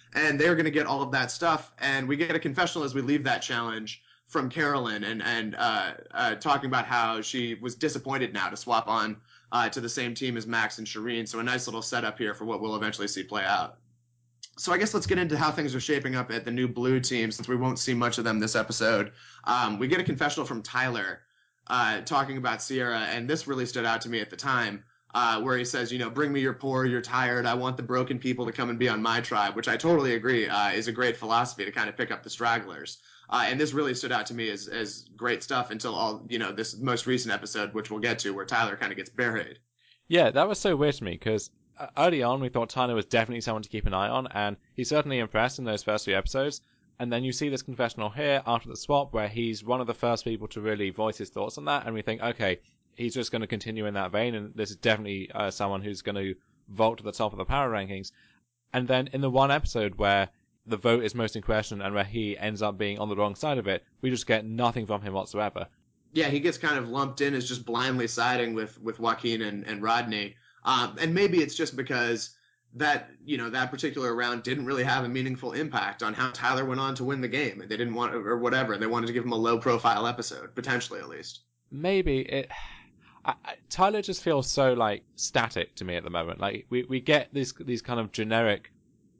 And they're going to get all of that stuff. And we get a confessional as we leave that challenge from Carolyn, and and uh, uh, talking about how she was disappointed now to swap on uh, to the same team as Max and Shireen. So a nice little setup here for what we'll eventually see play out. So I guess let's get into how things are shaping up at the new blue team, since we won't see much of them this episode. Um, we get a confessional from Tyler uh, talking about Sierra, and this really stood out to me at the time, uh, where he says, you know, bring me your poor, you're tired, I want the broken people to come and be on my tribe, which I totally agree uh, is a great philosophy to kind of pick up the stragglers. Uh, and this really stood out to me as, as great stuff until all, you know, this most recent episode, which we'll get to, where Tyler kind of gets buried. Yeah, that was so weird to me, because early on we thought Tyler was definitely someone to keep an eye on, and he certainly impressed in those first few episodes. And then you see this confessional here after the swap, where he's one of the first people to really voice his thoughts on that, and we think, okay, he's just going to continue in that vein, and this is definitely uh, someone who's going to vault to the top of the power rankings. And then in the one episode where the vote is most in question and where he ends up being on the wrong side of it, we just get nothing from him whatsoever. Yeah, he gets kind of lumped in as just blindly siding with with Joaquin and, and Rodney. Um, and maybe it's just because that, you know, that particular round didn't really have a meaningful impact on how Tyler went on to win the game. And they didn't want, or whatever, and they wanted to give him a low profile episode, potentially at least. Maybe it. I, I, Tyler just feels so like static to me at the moment. Like we, we get these these kind of generic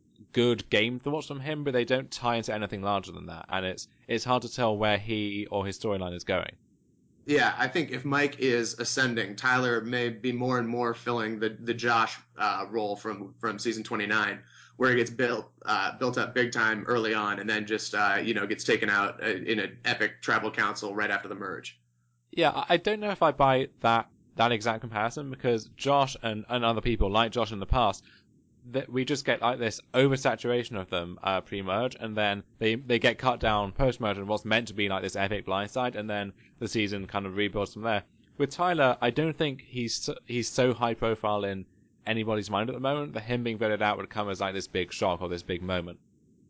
good game thoughts from him, but they don't tie into anything larger than that, and it's it's hard to tell where he or his storyline is going. Yeah, I think if Mike is ascending, Tyler may be more and more filling the the Josh uh, role from from season twenty-nine, where he gets built uh, built up big time early on, and then just uh, you know gets taken out in an epic tribal council right after the merge. Yeah, I don't know if I buy that that exact comparison, because Josh and, and other people like Josh in the past, that we just get like this oversaturation of them uh, pre-merge, and then they they get cut down post-merge and what's meant to be like this epic blindside, and then the season kind of rebuilds from there. With Tyler, I don't think he's he's so high profile in anybody's mind at the moment that him being voted out would come as like this big shock or this big moment.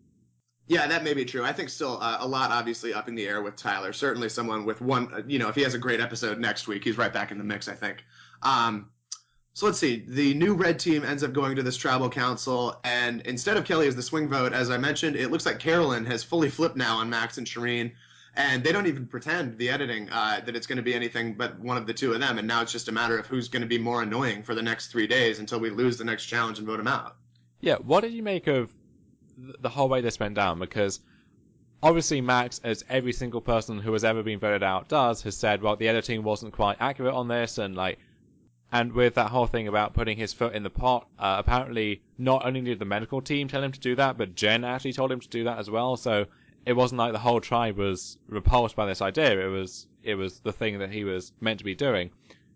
Yeah, that may be true. I think still uh, a lot obviously up in the air with Tyler. Certainly someone with one, uh, you know, if he has a great episode next week, he's right back in the mix, I think. Um, so let's see. The new red team ends up going to this tribal council, and instead of Kelly as the swing vote, as I mentioned, it looks like Carolyn has fully flipped now on Max and Shireen, and they don't even pretend, the editing, uh, that it's going to be anything but one of the two of them, and now it's just a matter of who's going to be more annoying for the next three days until we lose the next challenge and vote him out. Yeah, what did you make of the whole way this went down? Because obviously Max, as every single person who has ever been voted out does, has said, well, the editing wasn't quite accurate on this, and like, and with that whole thing about putting his foot in the pot, uh, apparently not only did the medical team tell him to do that, but Jen actually told him to do that as well. So it wasn't like the whole tribe was repulsed by this idea. It was it was the thing that he was meant to be doing.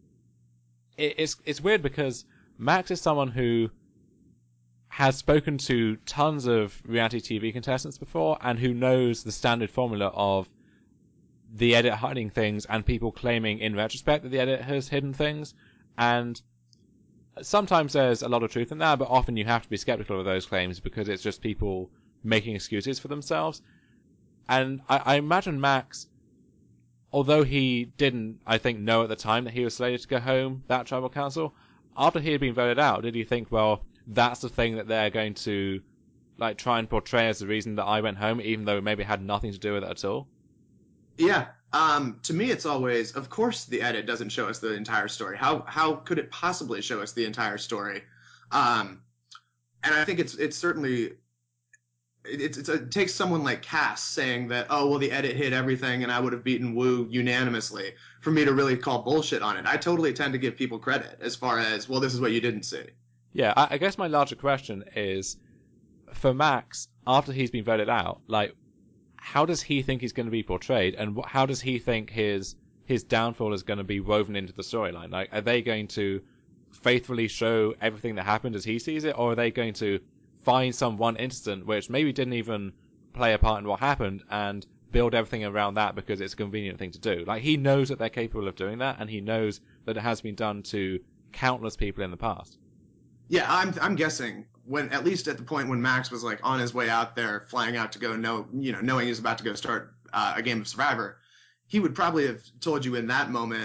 It, it's it's weird because Max is someone who has spoken to tons of reality T V contestants before, and who knows the standard formula of the edit hiding things and people claiming in retrospect that the edit has hidden things. And sometimes there's a lot of truth in that, but often you have to be skeptical of those claims because it's just people making excuses for themselves. And I, I imagine Max, although he didn't, I think, know at the time that he was slated to go home, that tribal council, after he had been voted out, did he think, well, that's the thing that they're going to like try and portray as the reason that I went home, even though it maybe had nothing to do with it at all? Yeah. Um, to me, it's always, of course, the edit doesn't show us the entire story. How how could it possibly show us the entire story? Um, and I think it's it's certainly it's, it's it takes someone like Cass saying that, oh well, the edit hid everything and I would have beaten Wu unanimously for me to really call bullshit on it. I totally tend to give people credit as far as, well, this is what you didn't see. Yeah, I, I guess my larger question is, for Max, after he's been voted out, like, how does he think he's going to be portrayed, and wh- how does he think his his downfall is going to be woven into the storyline? Like, are they going to faithfully show everything that happened as he sees it, or are they going to find some one incident which maybe didn't even play a part in what happened and build everything around that because it's a convenient thing to do? Like, he knows that they're capable of doing that, and he knows that it has been done to countless people in the past. Yeah, I'm I'm guessing when, at least at the point when Max was like on his way out there, flying out to go, know you know knowing he was about to go start uh, a game of Survivor, he would probably have told you in that moment,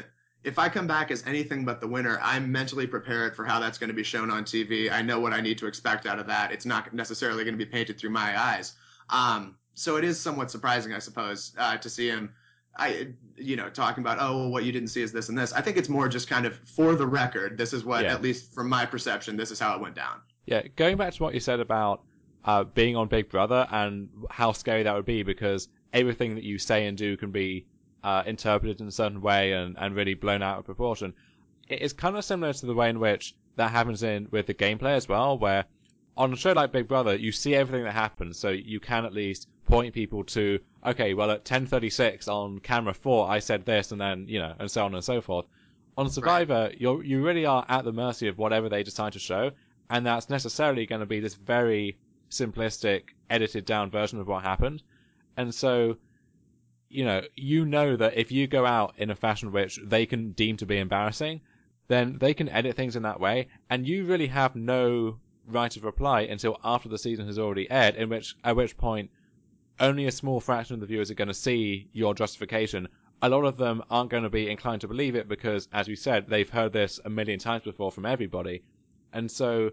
if I come back as anything but the winner, I'm mentally prepared for how that's going to be shown on T V. I know what I need to expect out of that. It's not necessarily going to be painted through my eyes. Um, so it is somewhat surprising, I suppose, uh, to see him, I, you know, talking about, oh, well, what you didn't see is this and this. I think it's more just kind of for the record. This is what, Yeah. at least from my perception, this is how it went down. Yeah, going back to what you said about uh, being on Big Brother and how scary that would be, because everything that you say and do can be uh, interpreted in a certain way and, and really blown out of proportion. It is kind of similar to the way in which that happens in with the gameplay as well, where on a show like Big Brother, you see everything that happens, so you can at least point people to, okay, well at ten thirty-six on camera four, I said this, and then, you know, and so on and so forth. On Survivor, right. you you really are at the mercy of whatever they decide to show, and that's necessarily going to be this very simplistic, edited down version of what happened. And so, you know, you know that if you go out in a fashion which they can deem to be embarrassing, then they can edit things in that way, and you really have no right of reply until after the season has already aired, in which at which point only a small fraction of the viewers are going to see your justification. A lot of them aren't going to be inclined to believe it because, as you said, they've heard this a million times before from everybody. And so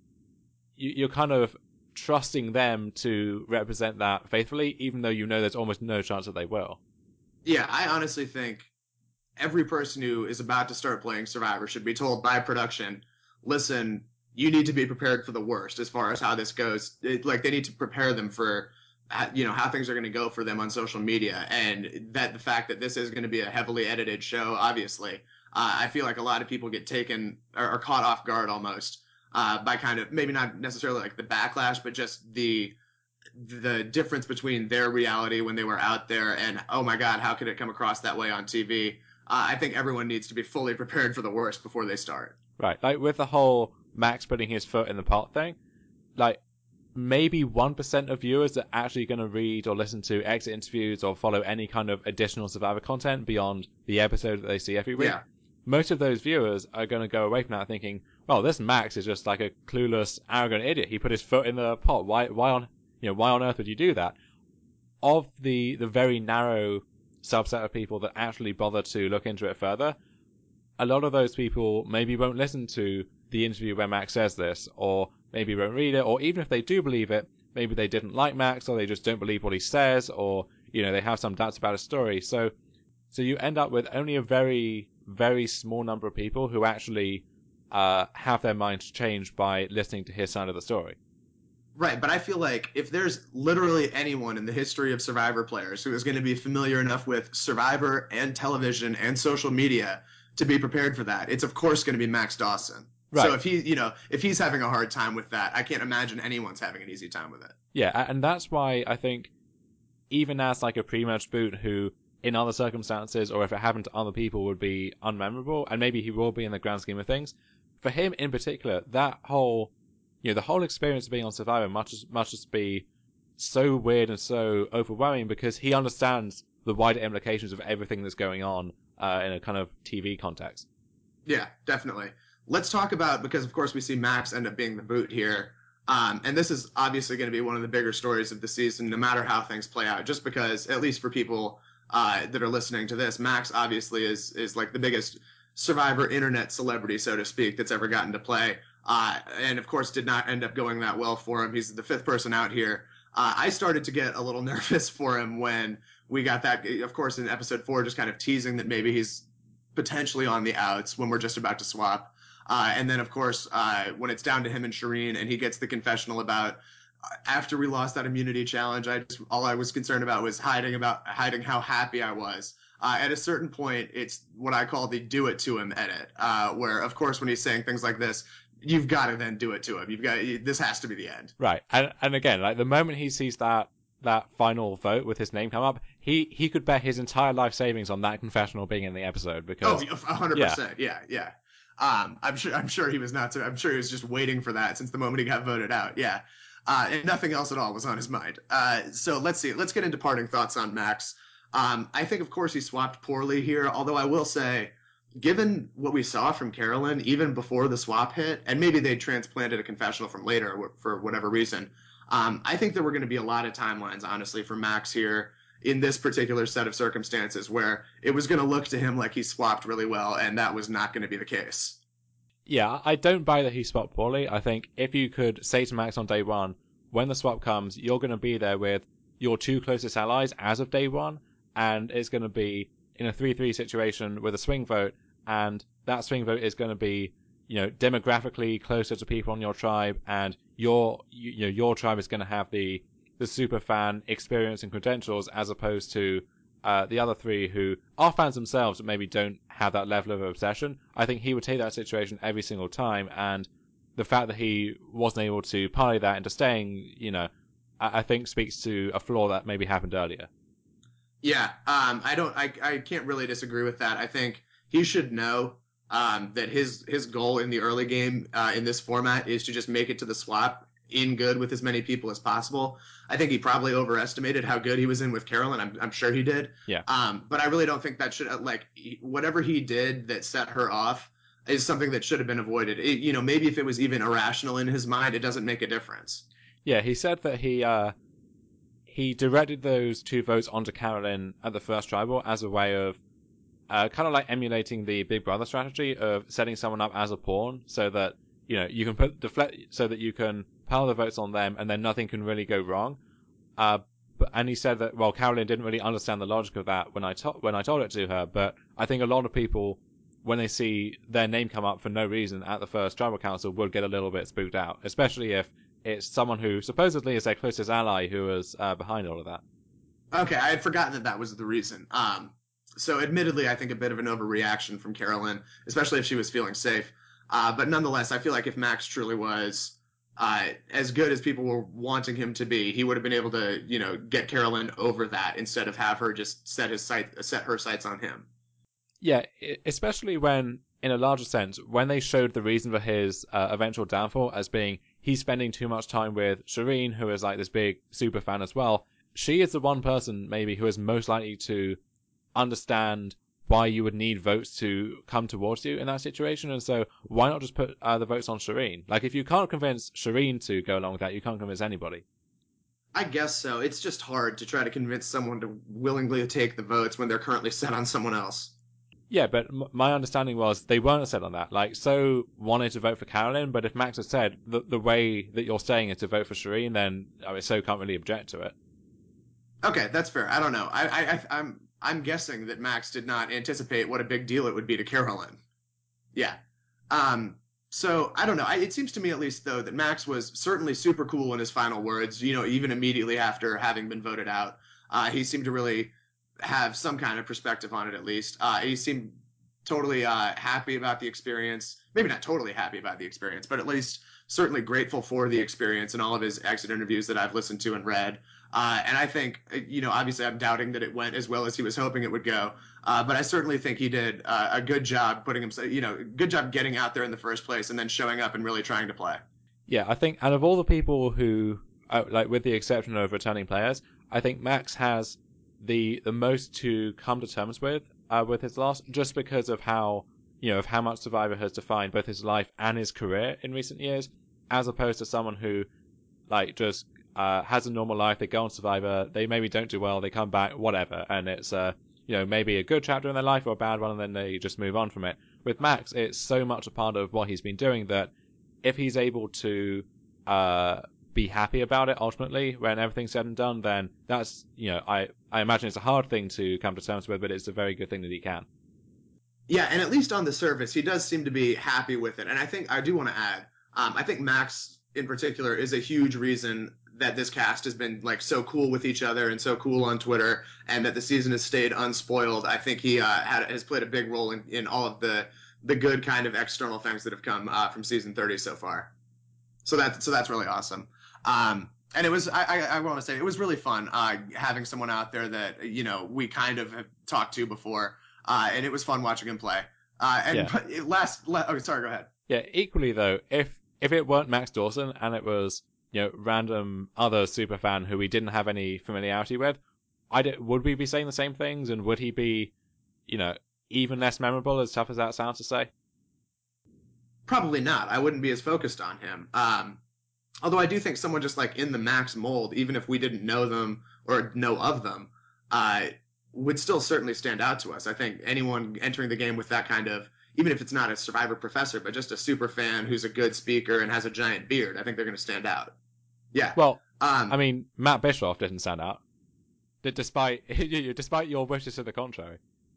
you, you're kind of trusting them to represent that faithfully, even though you know there's almost no chance that they will. Yeah, I honestly think every person who is about to start playing Survivor should be told by production, listen, you need to be prepared for the worst as far as how this goes. It, like, they need to prepare them for, you know, how things are going to go for them on social media. And that the fact that this is going to be a heavily edited show, obviously, uh, I feel like a lot of people get taken or, or caught off guard almost uh, by kind of, maybe not necessarily like the backlash, but just the the difference between their reality when they were out there and, oh my God, how could it come across that way on T V? Uh, I think everyone needs to be fully prepared for the worst before they start. Right, like with the whole Max putting his foot in the pot thing, like maybe one percent of viewers are actually going to read or listen to exit interviews or follow any kind of additional Survivor content beyond the episode that they see every week. Yeah. Most of those viewers are going to go away from that thinking, well, this Max is just like a clueless, arrogant idiot. He put his foot in the pot. Why, why on, you know, why on earth would you do that? Of the, the very narrow subset of people that actually bother to look into it further, a lot of those people maybe won't listen to the interview where Max says this, or maybe won't read it, or even if they do believe it, maybe they didn't like Max, or they just don't believe what he says, or, you know, they have some doubts about his story. So, so you end up with only a very, very small number of people who actually uh, have their minds changed by listening to his side of the story. Right, but I feel like if there's literally anyone in the history of Survivor players who is going to be familiar enough with Survivor and television and social media to be prepared for that, it's of course going to be Max Dawson. Right. So if he, you know, if he's having a hard time with that, I can't imagine anyone's having an easy time with it. Yeah, and that's why I think even as like a pre-match boot who in other circumstances or if it happened to other people would be unmemorable, and maybe he will be in the grand scheme of things, for him in particular, that whole, you know, the whole experience of being on Survivor must just, must just be so weird and so overwhelming because he understands the wider implications of everything that's going on uh, in a kind of T V context. Yeah, definitely. Let's talk about, because of course we see Max end up being the boot here. Um, and this is obviously going to be one of the bigger stories of the season, no matter how things play out, just because, at least for people uh, that are listening to this, Max obviously is is like the biggest Survivor internet celebrity, so to speak, that's ever gotten to play. Uh, and of course did not end up going that well for him. He's the fifth person out here. Uh, I started to get a little nervous for him when we got that, of course, in episode four, just kind of teasing that maybe he's potentially on the outs when we're just about to swap. Uh, and then, of course, uh, when it's down to him and Shireen and he gets the confessional about uh, after we lost that immunity challenge, I just, all I was concerned about was hiding about hiding how happy I was. Uh, at a certain point, it's what I call the do it to him edit, uh, where, of course, when he's saying things like this, you've got to then do it to him. You've got this has to be the end. Right. And and again, like the moment he sees that that final vote with his name come up, he he could bet his entire life savings on that confessional being in the episode because oh, a hundred percent, yeah, yeah. Um, I'm sure I'm sure he was not. I'm sure he was just waiting for that since the moment he got voted out. Yeah, uh, and nothing else at all was on his mind. Uh, so let's see. Let's get into parting thoughts on Max. Um, I think, of course, he swapped poorly here. Although I will say, given what we saw from Carolyn, even before the swap hit, and maybe they transplanted a confessional from later for whatever reason, um, I think there were going to be a lot of timelines, honestly, for Max here. in this particular set of circumstances where it was going to look to him like he swapped really well, and that was not going to be the case. Yeah, I don't buy that he swapped poorly. I think if you could say to Max on day one, when the swap comes, you're going to be there with your two closest allies as of day one, and it's going to be in a three three situation with a swing vote, and that swing vote is going to be, you know, demographically closer to people on your tribe, and your you, you know your tribe is going to have the the super fan experience and credentials as opposed to uh, the other three who are fans themselves but maybe don't have that level of obsession. I think he would take that situation every single time, and the fact that he wasn't able to parlay that into staying, you know, I, I think speaks to a flaw that maybe happened earlier. Yeah, um, I don't, I, I can't really disagree with that. I think he should know um, that his his goal in the early game uh, in this format is to just make it to the swap in good with as many people as possible. I think he probably overestimated how good he was in with Carolyn. I'm, I'm sure he did. Yeah. Um, but I really don't think that should, like, whatever he did that set her off is something that should have been avoided. It, you know, maybe if it was even irrational in his mind, it doesn't make a difference. Yeah, he said that he uh, he directed those two votes onto Carolyn at the first tribal as a way of uh, kind of like emulating the Big Brother strategy of setting someone up as a pawn, so that you know you can put deflect, so that you can pile the votes on them, and then nothing can really go wrong. Uh, but, and he said that well, Carolyn didn't really understand the logic of that when I to- when I told it to her, but I think a lot of people, when they see their name come up for no reason at the first tribal council, would get a little bit spooked out, especially if it's someone who supposedly is their closest ally who was uh, behind all of that. Okay, I had forgotten that that was the reason. Um, so, admittedly, I think a bit of an overreaction from Carolyn, especially if she was feeling safe. Uh, but nonetheless, I feel like if Max truly was uh, as good as people were wanting him to be, he would have been able to, you know, get Carolyn over that instead of have her just set his sight, set her sights on him. Yeah, especially when, in a larger sense, when they showed the reason for his uh, eventual downfall as being he's spending too much time with Shireen, who is like this big super fan as well. She is the one person maybe who is most likely to understand why you would need votes to come towards you in that situation, and so why not just put uh, the votes on Shireen? Like, if you can't convince Shireen to go along with that, you can't convince anybody. I guess so. It's just hard to try to convince someone to willingly take the votes when they're currently set on someone else. Yeah, but m- my understanding was they weren't set on that. Like, So wanted to vote for Carolyn, but if Max had said the the way that you're saying is to vote for Shireen, then I mean, So can't really object to it. Okay, that's fair. I don't know. I, I, I I'm I'm guessing that Max did not anticipate what a big deal it would be to Carolyn. Yeah. Um, so I don't know. I, it seems to me, at least, though, that Max was certainly super cool in his final words. You know, even immediately after having been voted out, uh, he seemed to really have some kind of perspective on it. At least, uh, he seemed totally uh, happy about the experience. Maybe not totally happy about the experience, but at least certainly grateful for the experience in all of his exit interviews that I've listened to and read. Uh, and I think, you know, obviously I'm doubting that it went as well as he was hoping it would go. Uh, but I certainly think he did uh, a good job putting himself, you know, good job getting out there in the first place and then showing up and really trying to play. Yeah, I think out of all the people who, uh, like with the exception of returning players, I think Max has the the most to come to terms with uh, with his loss, just because of how you know of how much Survivor has defined both his life and his career in recent years, as opposed to someone who like just uh, has a normal life. They go on Survivor, they maybe don't do well, they come back, whatever, and it's uh you know maybe a good chapter in their life or a bad one, and then they just move on from it. With Max, it's so much a part of what he's been doing that if he's able to uh, be happy about it ultimately when everything's said and done, then that's you know I I imagine it's a hard thing to come to terms with, but it's a very good thing that he can. Yeah, and at least on the surface, he does seem to be happy with it. And I think I do want to add, um, I think Max in particular is a huge reason that this cast has been like so cool with each other and so cool on Twitter, and that the season has stayed unspoiled. I think he uh, had, has played a big role in, in all of the the good kind of external things that have come uh, from season thirty so far. So that's so that's really awesome. Um, and it was I, I, I want to say it was really fun uh, having someone out there that you know we kind of have talked to before, uh, and it was fun watching him play. Uh, and Yeah, but it last, la- oh sorry, go ahead. yeah. Equally though, if if it weren't Max Dawson and it was you know random other super fan who we didn't have any familiarity with, I d- would we be saying the same things, and would he be you know even less memorable? As tough as that sounds to say. Probably not. I wouldn't be as focused on him. Um, although I do think someone just like in the Max mold, even if we didn't know them or know of them, uh, would still certainly stand out to us. I think anyone entering the game with that kind of, even if it's not a Survivor professor, but just a super fan who's a good speaker and has a giant beard, I think they're going to stand out. Yeah. Well, Um, I mean, Matt Bischoff didn't stand out, despite despite your wishes to the contrary.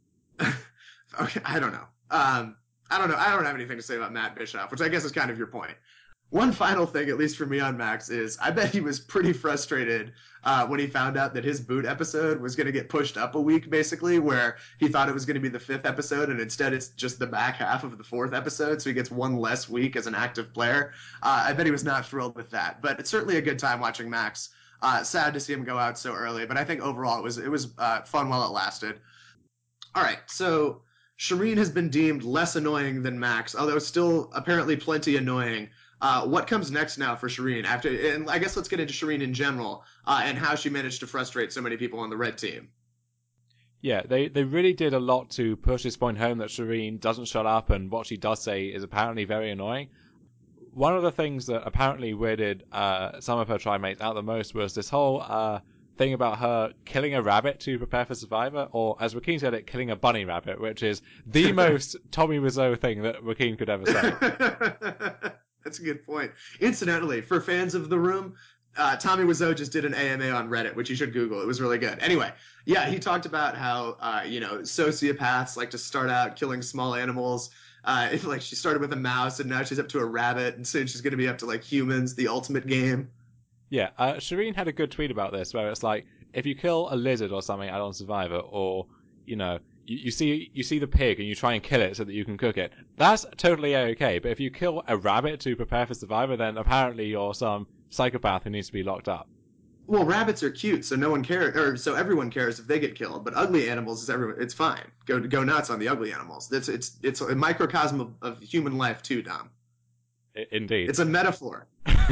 okay, I don't know. Um, I don't know. I don't have anything to say about Matt Bischoff, which I guess is kind of your point. One final thing, at least for me on Max, is I bet he was pretty frustrated uh, when he found out that his boot episode was going to get pushed up a week, basically, where he thought it was going to be the fifth episode, and instead it's just the back half of the fourth episode, so he gets one less week as an active player. Uh, I bet he was not thrilled with that, but it's certainly a good time watching Max. Uh, sad to see him go out so early, but I think overall it was it was uh, fun while it lasted. All right, so Shireen has been deemed less annoying than Max, although still apparently plenty annoying. Uh, what comes next now for Shireen? After, and I guess let's get into Shireen in general uh, and how she managed to frustrate so many people on the red team. Yeah, they, they really did a lot to push this point home that Shireen doesn't shut up, and what she does say is apparently very annoying. One of the things that apparently weirded uh, some of her trimates out the most was this whole uh, thing about her killing a rabbit to prepare for Survivor, or as Joaquin said it, killing a bunny rabbit, which is the most Tommy Wiseau thing that Joaquin could ever say. That's a good point. Incidentally, for fans of The Room, uh, Tommy Wiseau just did an A M A on Reddit, which you should Google. It was really good. Anyway, yeah, he talked about how, uh, you know, sociopaths like to start out killing small animals. Uh, if, like, she started with a mouse, and now she's up to a rabbit, and soon she's going to be up to, like, humans, the ultimate game. Yeah, uh, Shireen had a good tweet about this, where it's like, if you kill a lizard or something out on Survivor, or, you know, you, you see you see the pig and you try and kill it so that you can cook it, that's totally okay. But if you kill a rabbit to prepare for Survivor, then apparently you're some psychopath who needs to be locked up. Well, rabbits are cute, so no one cares, or so everyone cares if they get killed. But ugly animals is everyone. It's fine. Go go nuts on the ugly animals. It's it's it's a microcosm of, of human life too, Dom. I- indeed. It's a metaphor.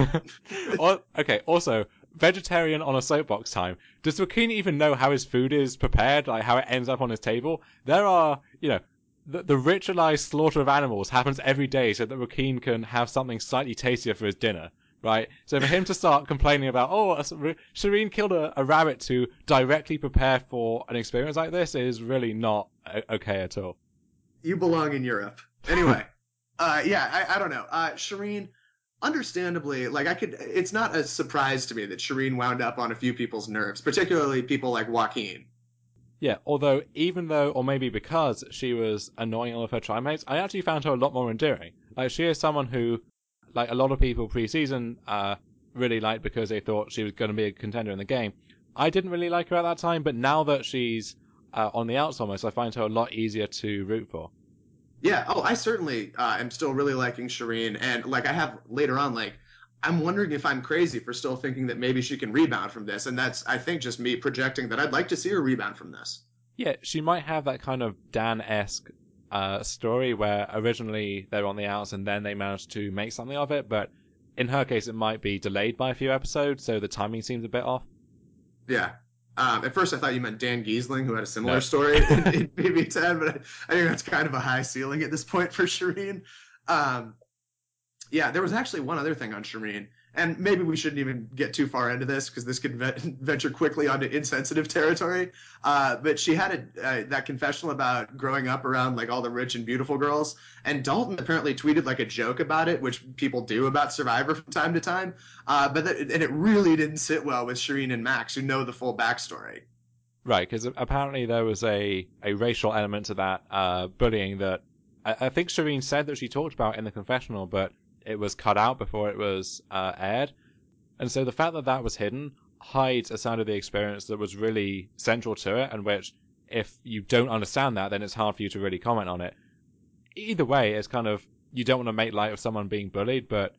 Okay, also, vegetarian on a soapbox time. Does Joaquin even know how his food is prepared, like how it ends up on his table? There are, you know, the, the ritualized slaughter of animals happens every day so that Joaquin can have something slightly tastier for his dinner, right? So for him to start complaining about, oh, Shireen killed a, a rabbit to directly prepare for an experience like this is really not okay at all. You belong in Europe. Anyway, uh, yeah, I, I don't know. Uh, Shireen, understandably, like I could, it's not a surprise to me that Shireen wound up on a few people's nerves, particularly people like Joaquin. Yeah, although even though, or maybe because she was annoying all of her trimates, I actually found her a lot more endearing. Like, she is someone who, like a lot of people pre-season, uh, really liked because they thought she was going to be a contender in the game. I didn't really like her at that time, but now that she's uh, on the outs almost, I find her a lot easier to root for. Yeah. Oh, I certainly uh, am still really liking Shireen, and like I have later on, like I'm wondering if I'm crazy for still thinking that maybe she can rebound from this, and that's I think just me projecting that I'd like to see her rebound from this. Yeah, she might have that kind of Dan-esque uh, story where originally they were on the outs and then they managed to make something of it, but in her case it might be delayed by a few episodes, so the timing seems a bit off. Yeah. Um, at first, I thought you meant Dan Giesling, who had a similar No. story in, in B B ten, but I, I think that's kind of a high ceiling at this point for Shireen. Um, yeah, there was actually one other thing on Shireen, and maybe we shouldn't even get too far into this because this could ve- venture quickly onto insensitive territory. Uh, but she had a, uh, that confessional about growing up around like all the rich and beautiful girls, and Dalton apparently tweeted like a joke about it, which people do about Survivor from time to time. Uh, but that, and it really didn't sit well with Shireen and Max, who know the full backstory. Right, because apparently there was a, a racial element to that uh, bullying that I, I think Shireen said that she talked about in the confessional, but it was cut out before it was uh, aired. And so the fact that that was hidden hides a side of the experience that was really central to it, and which, if you don't understand that, then it's hard for you to really comment on it. Either way, it's kind of, you don't want to make light of someone being bullied, but,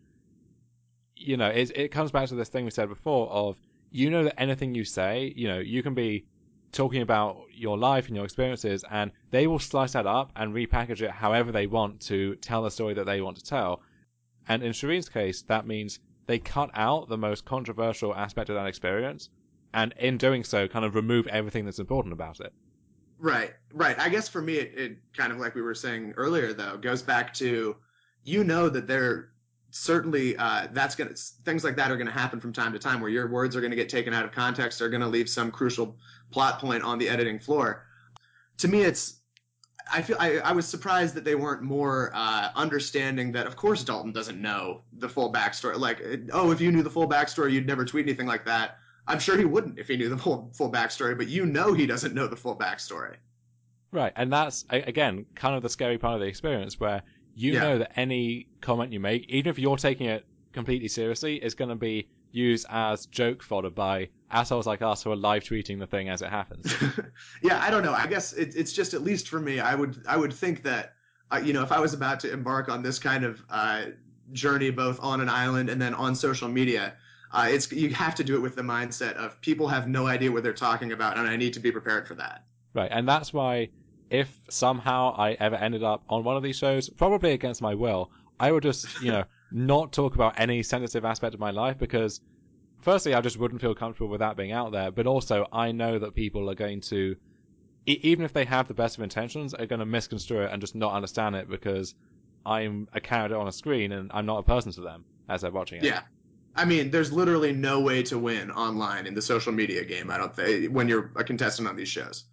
you know, it, it comes back to this thing we said before of, you know that anything you say, you know, you can be talking about your life and your experiences, and they will slice that up and repackage it however they want to tell the story that they want to tell. And in Shireen's case, that means they cut out the most controversial aspect of that experience, and in doing so, kind of remove everything that's important about it. Right, right. I guess for me, it, it kind of like we were saying earlier, though, goes back to you know that they're certainly uh, that's gonna things like that are gonna happen from time to time, where your words are gonna get taken out of context, are gonna leave some crucial plot point on the editing floor. To me, it's I feel I, I was surprised that they weren't more uh, understanding that, of course, Dalton doesn't know the full backstory. Like, oh, if you knew the full backstory, you'd never tweet anything like that. I'm sure he wouldn't if he knew the full full backstory, but you know he doesn't know the full backstory. Right, and that's again kind of the scary part of the experience, where you Yeah. know that any comment you make, even if you're taking it completely seriously, is going to be used as joke fodder by assholes like us who are live tweeting the thing as it happens. Yeah, I don't know. I guess it, it's just, at least for me, I would I would think that uh, you know, if I was about to embark on this kind of uh, journey, both on an island and then on social media, uh, it's you have to do it with the mindset of people have no idea what they're talking about, and I need to be prepared for that. Right, and that's why if somehow I ever ended up on one of these shows, probably against my will, I would just, you know, not talk about any sensitive aspect of my life, because firstly, I just wouldn't feel comfortable with that being out there, but also I know that people are going to, e- even if they have the best of intentions, are going to misconstrue it and just not understand it because I'm a character on a screen and I'm not a person to them as they're watching it. Yeah. I mean, there's literally no way to win online in the social media game, I don't think, when you're a contestant on these shows.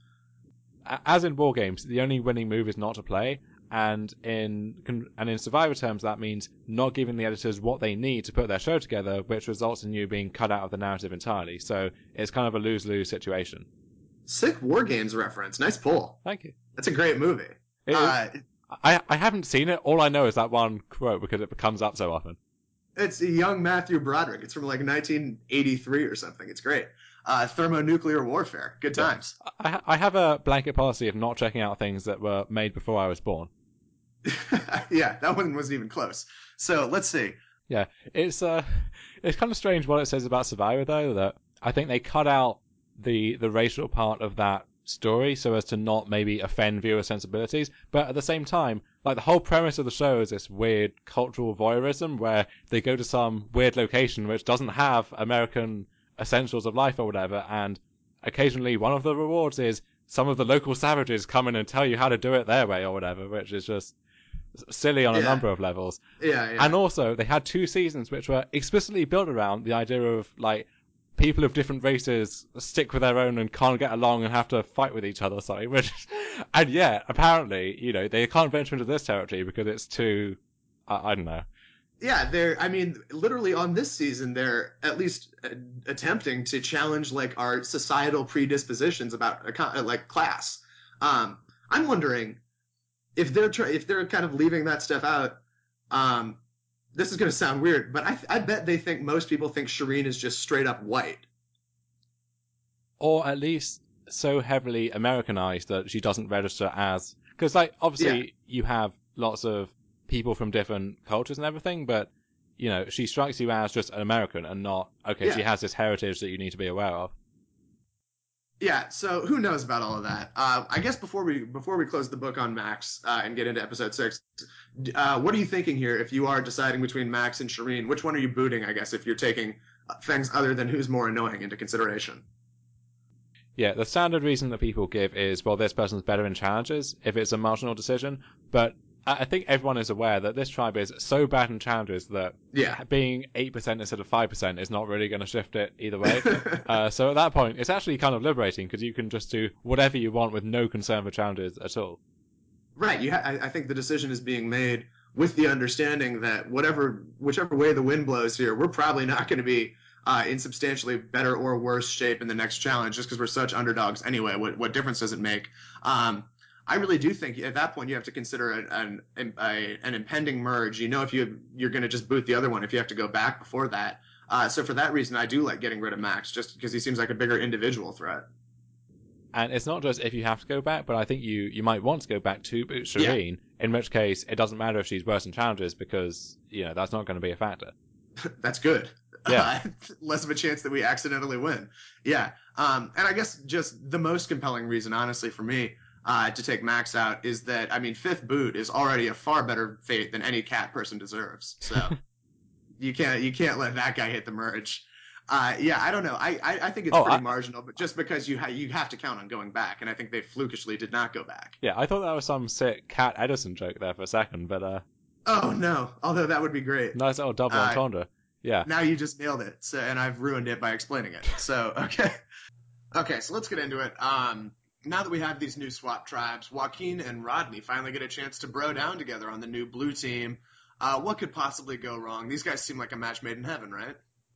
As in war games, the only winning move is not to play, and in and in Survivor terms, that means not giving the editors what they need to put their show together, which results in you being cut out of the narrative entirely. So it's kind of a lose-lose situation. Sick War Games reference. Nice pull. Thank you. That's a great movie. It, Uh, I I haven't seen it. All I know is that one quote because it comes up so often. It's a young Matthew Broderick. It's from like nineteen eighty-three or something. It's great. Uh, thermonuclear warfare. Good times. I, I have a blanket policy of not checking out things that were made before I was born. Yeah, that one wasn't even close. So let's see. Yeah, it's uh, it's kind of strange what it says about Survivor though. That I think they cut out the the racial part of that story so as to not maybe offend viewer sensibilities, but at the same time, like the whole premise of the show is this weird cultural voyeurism where they go to some weird location which doesn't have American essentials of life or whatever, and occasionally one of the rewards is some of the local savages come in and tell you how to do it their way or whatever, which is just silly on a Yeah. number of levels. Yeah, yeah. And also, they had two seasons which were explicitly built around the idea of, like, people of different races stick with their own and can't get along and have to fight with each other or something. Which, and yet, apparently, you know, they can't venture into this territory because it's too, I, I don't know. Yeah, they're, I mean, literally on this season, they're at least uh, attempting to challenge like our societal predispositions about uh, like class. Um, I'm wondering if they're try- if they're kind of leaving that stuff out. Um, this is going to sound weird, but I, I bet they think most people think Shireen is just straight up white. Or at least so heavily Americanized that she doesn't register as, because like obviously Yeah. you have lots of people from different cultures and everything, but you know she strikes you as just an American and not okay. Yeah. She has this heritage that you need to be aware of. Yeah, so who knows about all of that? Uh, I guess before we before we close the book on Max uh, and get into episode six, uh, what are you thinking here? If you are deciding between Max and Shireen, which one are you booting? I guess if you're taking uh, things other than who's more annoying into consideration. Yeah, the standard reason that people give is, well, this person's better in challenges if it's a marginal decision. But I think everyone is aware that this tribe is so bad in challenges that Yeah. being eight percent instead of five percent is not really going to shift it either way. uh, so at that point, it's actually kind of liberating because you can just do whatever you want with no concern for challenges at all. Right. You ha- I, I think the decision is being made with the understanding that whatever, whichever way the wind blows here, we're probably not going to be uh, in substantially better or worse shape in the next challenge just because we're such underdogs anyway. What what difference does it make? Um, I really do think at that point you have to consider an an, a, an impending merge. You know, if you you're going to just boot the other one if you have to go back before that. Uh, so for that reason, I do like getting rid of Max just because he seems like a bigger individual threat. And it's not just if you have to go back, but I think you, you might want to go back to boot Shireen, Yeah. in which case it doesn't matter if she's worse in challenges because, you know, that's not going to be a factor. That's good. Yeah. Uh, less of a chance that we accidentally win. Yeah. Um, and I guess just the most compelling reason, honestly, for me uh, to take Max out is that, I mean, fifth boot is already a far better fate than any cat person deserves. So you can't you can't let that guy hit the merge. Uh, yeah, I don't know. I, I, I think it's Oh, pretty I- marginal, but just because you ha- you have to count on going back, and I think they flukishly did not go back. Yeah, I thought that was some sick Cat Edison joke there for a second, but uh, Oh no! Although that would be great. Nice little double Uh, entendre. Yeah. now you just nailed it. So, and I've ruined it by explaining it. So, okay. Okay, so let's get into it. Um, now that we have these new swap tribes, Joaquin and Rodney finally get a chance to bro down together on the new blue team. Uh, what could possibly go wrong? These guys seem like a match made in heaven, right?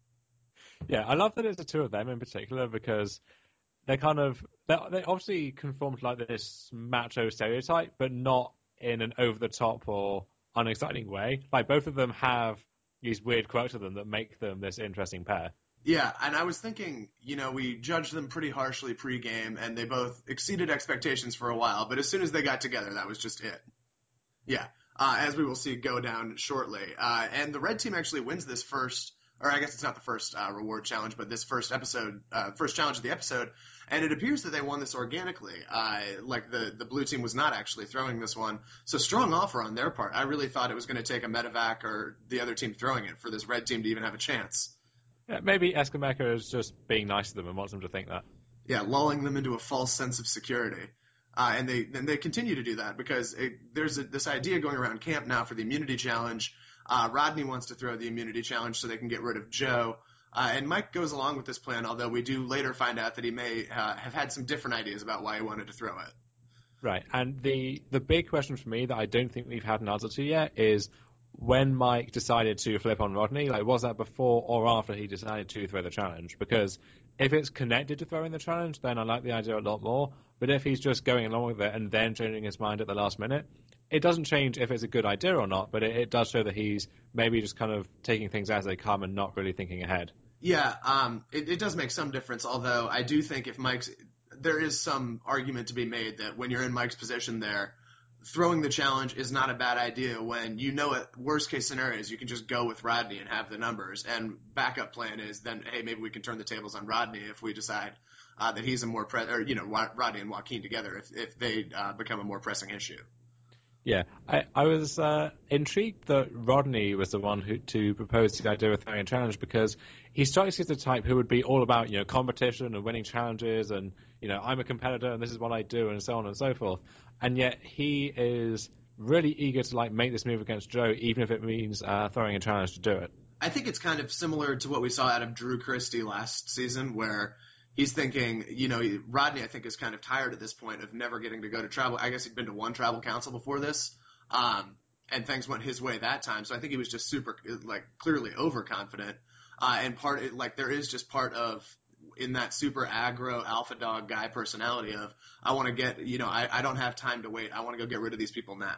Yeah, I love that it's the two of them in particular because they kind of they they obviously conform to like this macho stereotype, but not in an over the top or unexciting way. Like both of them have these weird quirks to them that make them this interesting pair. Yeah, and I was thinking, you know, we judged them pretty harshly pregame, and they both exceeded expectations for a while, but as soon as they got together, that was just it. Yeah, uh, as we will see go down shortly. Uh, and the red team actually wins this first, or I guess it's not the first uh, reward challenge, but this first episode, uh, first challenge of the episode. And it appears that they won this organically. Uh, like the, the blue team was not actually throwing this one. So strong offer on their part. I really thought it was going to take a medevac or the other team throwing it for this red team to even have a chance. Yeah, maybe Eskameka is just being nice to them and wants them to think that. Yeah, lulling them into a false sense of security. Uh, and they and they continue to do that because it, there's a, this idea going around camp now for the immunity challenge. Uh, Rodney wants to throw the immunity challenge so they can get rid of Joe. Uh, and Mike goes along with this plan, although we do later find out that he may uh, have had some different ideas about why he wanted to throw it. Right, and the the big question for me that I don't think we've had an answer to yet is when Mike decided to flip on Rodney. Like, was that before or after he decided to throw the challenge? Because if it's connected to throwing the challenge, then I like the idea a lot more. But if he's just going along with it and then changing his mind at the last minute, it doesn't change if it's a good idea or not. But it, it does show that he's maybe just kind of taking things as they come and not really thinking ahead. Yeah, um, it, it does make some difference. Although I do think if Mike's, there is some argument to be made that when you're in Mike's position there, throwing the challenge is not a bad idea when you know at worst case scenarios you can just go with Rodney and have the numbers. And backup plan is then, hey, maybe we can turn the tables on Rodney if we decide uh, that he's a more pre- or you know Rodney and Joaquin together if if they uh, become a more pressing issue. Yeah, I, I was uh, intrigued that Rodney was the one who to propose the idea of throwing a challenge because he strikes me as the type who would be all about you know competition and winning challenges and you know I'm a competitor and this is what I do and so on and so forth, and yet he is really eager to like make this move against Joe even if it means uh, throwing a challenge to do it. I think it's kind of similar to what we saw out of Drew Christie last season, where he's thinking, you know, Rodney, I think, is kind of tired at this point of never getting to go to travel. I guess he'd been to one travel council before this, um, and things went his way that time. So I think he was just super, like, clearly overconfident. Uh, and part, like, there is just part of in that super aggro alpha dog guy personality of I want to get, you know, I, I don't have time to wait. I want to go get rid of these people now.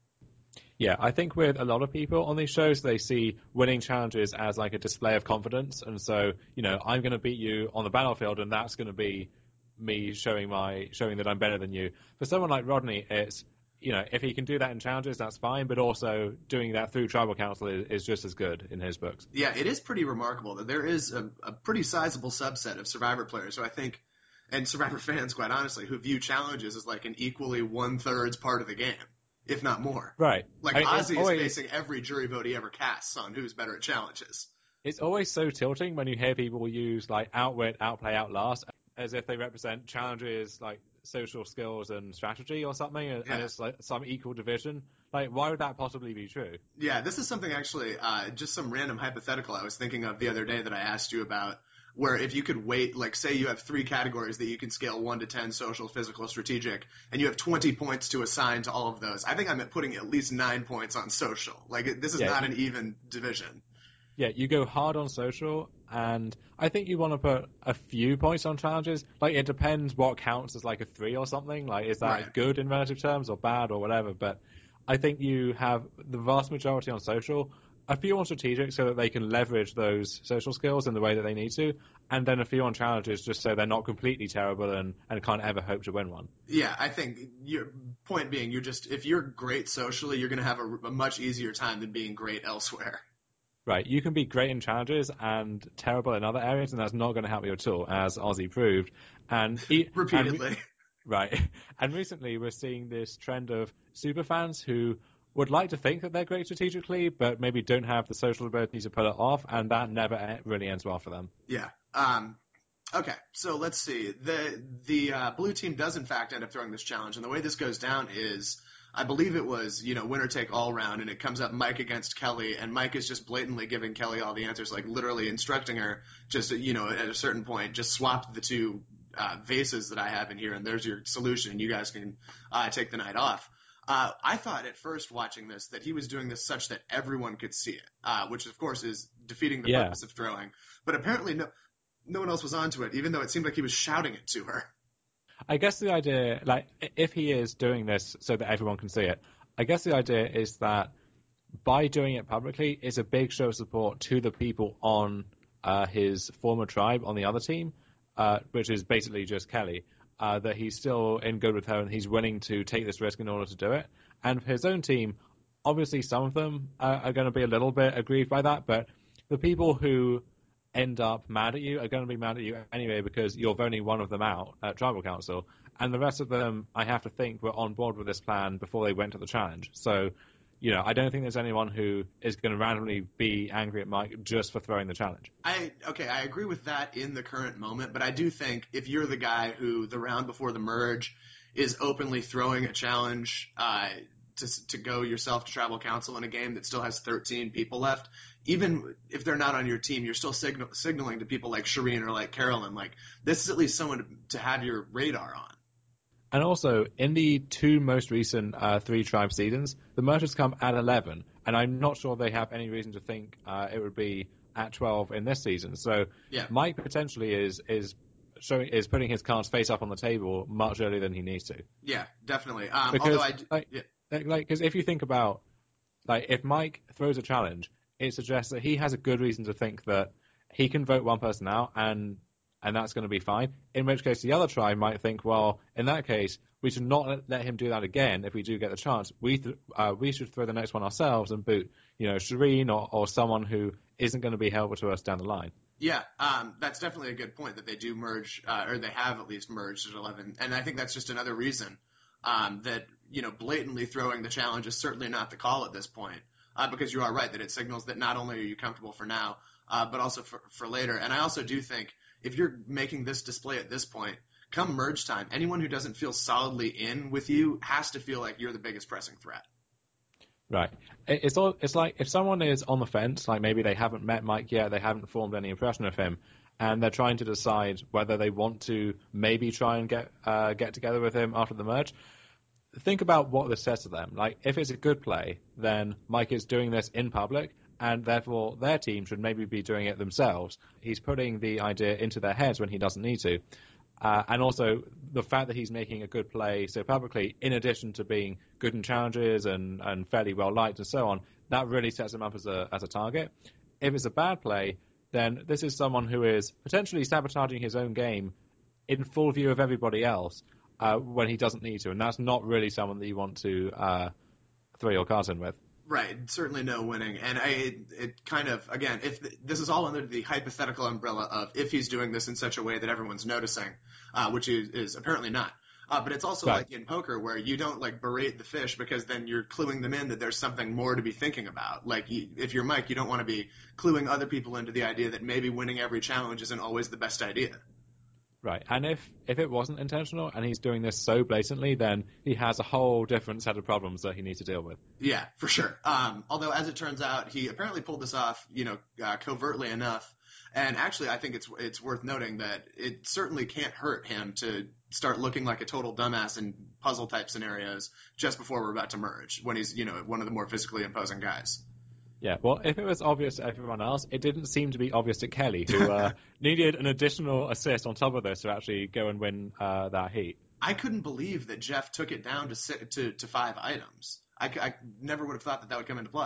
Yeah, I think with a lot of people on these shows, they see winning challenges as like a display of confidence, and so you know I'm going to beat you on the battlefield, and that's going to be me showing my showing that I'm better than you. For someone like Rodney, it's you know if he can do that in challenges, that's fine, but also doing that through tribal council is, is just as good in his books. Yeah, it is pretty remarkable that there is a, a pretty sizable subset of Survivor players who I think, and Survivor fans, quite honestly, who view challenges as like an equally one thirds part of the game, if not more. Right. Like I mean, it's Ozzy is always facing every jury vote he ever casts on who's better at challenges. it's always so tilting when you hear people use like outwit, outplay, outlast as if they represent challenges like social skills and strategy or something, and Yeah. it's like some equal division. Like, why would that possibly be true? Yeah, this is something actually, uh, just some random hypothetical I was thinking of the other day that I asked you about, where if you could wait, like say you have three categories that you can scale one to ten, social, physical, strategic, and you have twenty points to assign to all of those. I think I'm at putting at least nine points on social. Like this is Yeah, not you, an even division. yeah, you go hard on social, and I think you want to put a few points on challenges. Like, it depends what counts as like a three or something. Like, is Right. that good in relative terms or bad or whatever? But I think you have the vast majority on social, a few on strategic so that they can leverage those social skills in the way that they need to, and then a few on challenges just so they're not completely terrible and, and can't ever hope to win one. Yeah, I think your point being, you're just if you're great socially, you're going to have a, a much easier time than being great elsewhere. Right, you can be great in challenges and terrible in other areas, and that's not going to help you at all, as Ozzy proved. And he, and Repeatedly. right, and recently we're seeing this trend of superfans who would like to think that they're great strategically, but maybe don't have the social ability to pull it off, and that never really ends well for them. Yeah. Um, okay, so let's see. The the uh, blue team does in fact end up throwing this challenge, and the way this goes down is I believe it was, you know, winner take all round, and it comes up Mike against Kelly, and Mike is just blatantly giving Kelly all the answers, like literally instructing her, just, you know, at a certain point, just swap the two uh, vases that I have in here, and there's your solution. You guys can uh, take the night off. Uh, I thought at first watching this that he was doing this such that everyone could see it, uh, which of course is defeating the Yeah. purpose of throwing. But apparently no, no one else was onto it, even though it seemed like he was shouting it to her. I guess the idea, like, if he is doing this so that everyone can see it, I guess the idea is that by doing it publicly, it's a big show of support to the people on uh, his former tribe on the other team, uh, which is basically just Kelly, uh, that he's still in good with her and he's willing to take this risk in order to do it. And for his own team, obviously some of them uh, are going to be a little bit aggrieved by that, but the people who end up mad at you are going to be mad at you anyway because you're voting one of them out at tribal council, and the rest of them, I have to think, were on board with this plan before they went to the challenge. So, you know, I don't think there's anyone who is going to randomly be angry at Mike just for throwing the challenge. I okay, I agree with that in the current moment, but I do think if you're the guy who the round before the merge is openly throwing a challenge uh, to to go yourself to tribal council in a game that still has thirteen people left, even if they're not on your team, you're still signal, signaling to people like Shireen or like Carolyn, like this is at least someone to, to have your radar on. And also, in the two most recent uh, three tribe seasons, the merge has come at eleven, and I'm not sure they have any reason to think uh, it would be at twelve in this season. So Yeah. Mike potentially is is showing is putting his cards face up on the table much earlier than he needs to. Yeah, definitely. Um, Because although I, like, yeah. like, like, because if you think about, like, if Mike throws a challenge, it suggests that he has a good reason to think that he can vote one person out, and and that's going to be fine. In which case, the other tribe might think, well, in that case, we should not let, let him do that again. If we do get the chance, we th- uh, we should throw the next one ourselves and boot, you know, Shireen or, or someone who isn't going to be helpful to us down the line. Yeah, um, that's definitely a good point that they do merge, uh, or they have at least merged at eleven, and I think that's just another reason um, that you know blatantly throwing the challenge is certainly not the call at this point, uh, because you are right that it signals that not only are you comfortable for now, uh, but also for, for later. And I also do think if you're making this display at this point, come merge time, anyone who doesn't feel solidly in with you has to feel like you're the biggest pressing threat. Right. It's all. It's like if someone is on the fence, like maybe they haven't met Mike yet, they haven't formed any impression of him, and they're trying to decide whether they want to maybe try and get uh, get together with him after the merge. Think about what this says to them. Like, if it's a good play, then Mike is doing this in public, and therefore their team should maybe be doing it themselves. He's putting the idea into their heads when he doesn't need to. Uh, and also the fact that he's making a good play so publicly, in addition to being good in challenges and, and fairly well liked and so on, that really sets him up as a as a target. If it's a bad play, then this is someone who is potentially sabotaging his own game in full view of everybody else uh, when he doesn't need to, and that's not really someone that you want to uh, throw your cards in with. Right, certainly no winning, and I, it, it kind of again, if the, this is all under the hypothetical umbrella of if he's doing this in such a way that everyone's noticing, uh, which is, is apparently not. Uh, but it's also Right. like in poker where you don't like berate the fish because then you're cluing them in that there's something more to be thinking about. Like you, if you're Mike, you don't want to be cluing other people into the idea that maybe winning every challenge isn't always the best idea. Right, and if, if it wasn't intentional and he's doing this so blatantly, then he has a whole different set of problems that he needs to deal with. Yeah, for sure. Um, although, as it turns out, he apparently pulled this off, you know, uh, covertly enough. And actually, I think it's it's worth noting that it certainly can't hurt him to start looking like a total dumbass in puzzle type scenarios just before we're about to merge, when he's, you know, one of the more physically imposing guys. Yeah, well, if it was obvious to everyone else, it didn't seem to be obvious to Kelly, who uh, needed an additional assist on top of this to actually go and win uh, that heat. I couldn't believe that Jeff took it down to si- to, to five items. I, I never would have thought that that would come into play.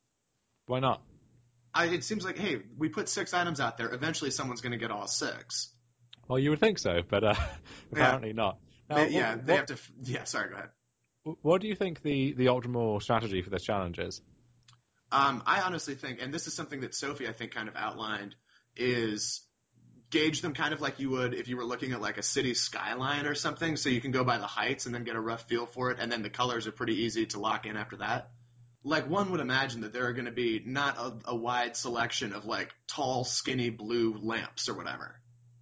Why not? I, it seems like, hey, we put six items out there. Eventually, someone's going to get all six. Well, you would think so, but uh, apparently Yeah. not. Now, They, yeah, what, they have to. Yeah, sorry, go ahead. what do you think the, the optimal strategy for this challenge is? Um, I honestly think, and this is something that Sophie, I think, kind of outlined, is gauge them kind of like you would if you were looking at like a city skyline or something. So you can go by the heights and then get a rough feel for it, and then the colors are pretty easy to lock in after that. Like one would imagine that there are going to be not a, a wide selection of like tall, skinny blue lamps or whatever.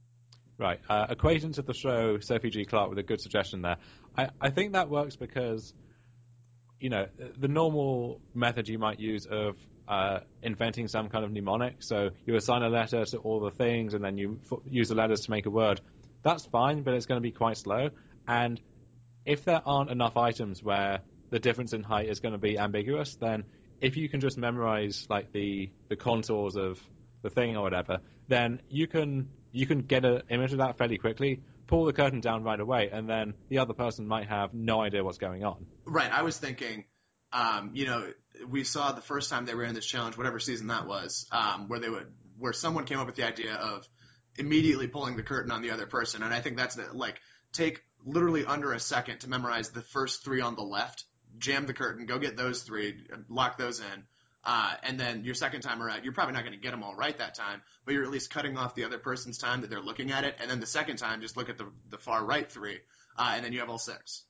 Right. Uh, acquaintance of the show, Sophie G. Clark, with a good suggestion there. I, I think that works because you know, the normal method you might use of uh, inventing some kind of mnemonic. So you assign a letter to all the things, and then you f- use the letters to make a word. That's fine, but it's going to be quite slow. And if there aren't enough items where the difference in height is going to be ambiguous, then if you can just memorize like the the contours of the thing or whatever, then you can you can get an image of that fairly quickly, pull the curtain down right away, and then the other person might have no idea what's going on. Right. I was thinking, um, you know, we saw the first time they ran this challenge, whatever season that was, um, where they would, where someone came up with the idea of immediately pulling the curtain on the other person, and I think that's like take literally under a second to memorize the first three on the left, jam the curtain, go get those three, lock those in. Uh, and then your second time around, you're probably not going to get them all right that time, but you're at least cutting off the other person's time that they're looking at it. And then the second time, just look at the, the far right three, uh, and then you have all six.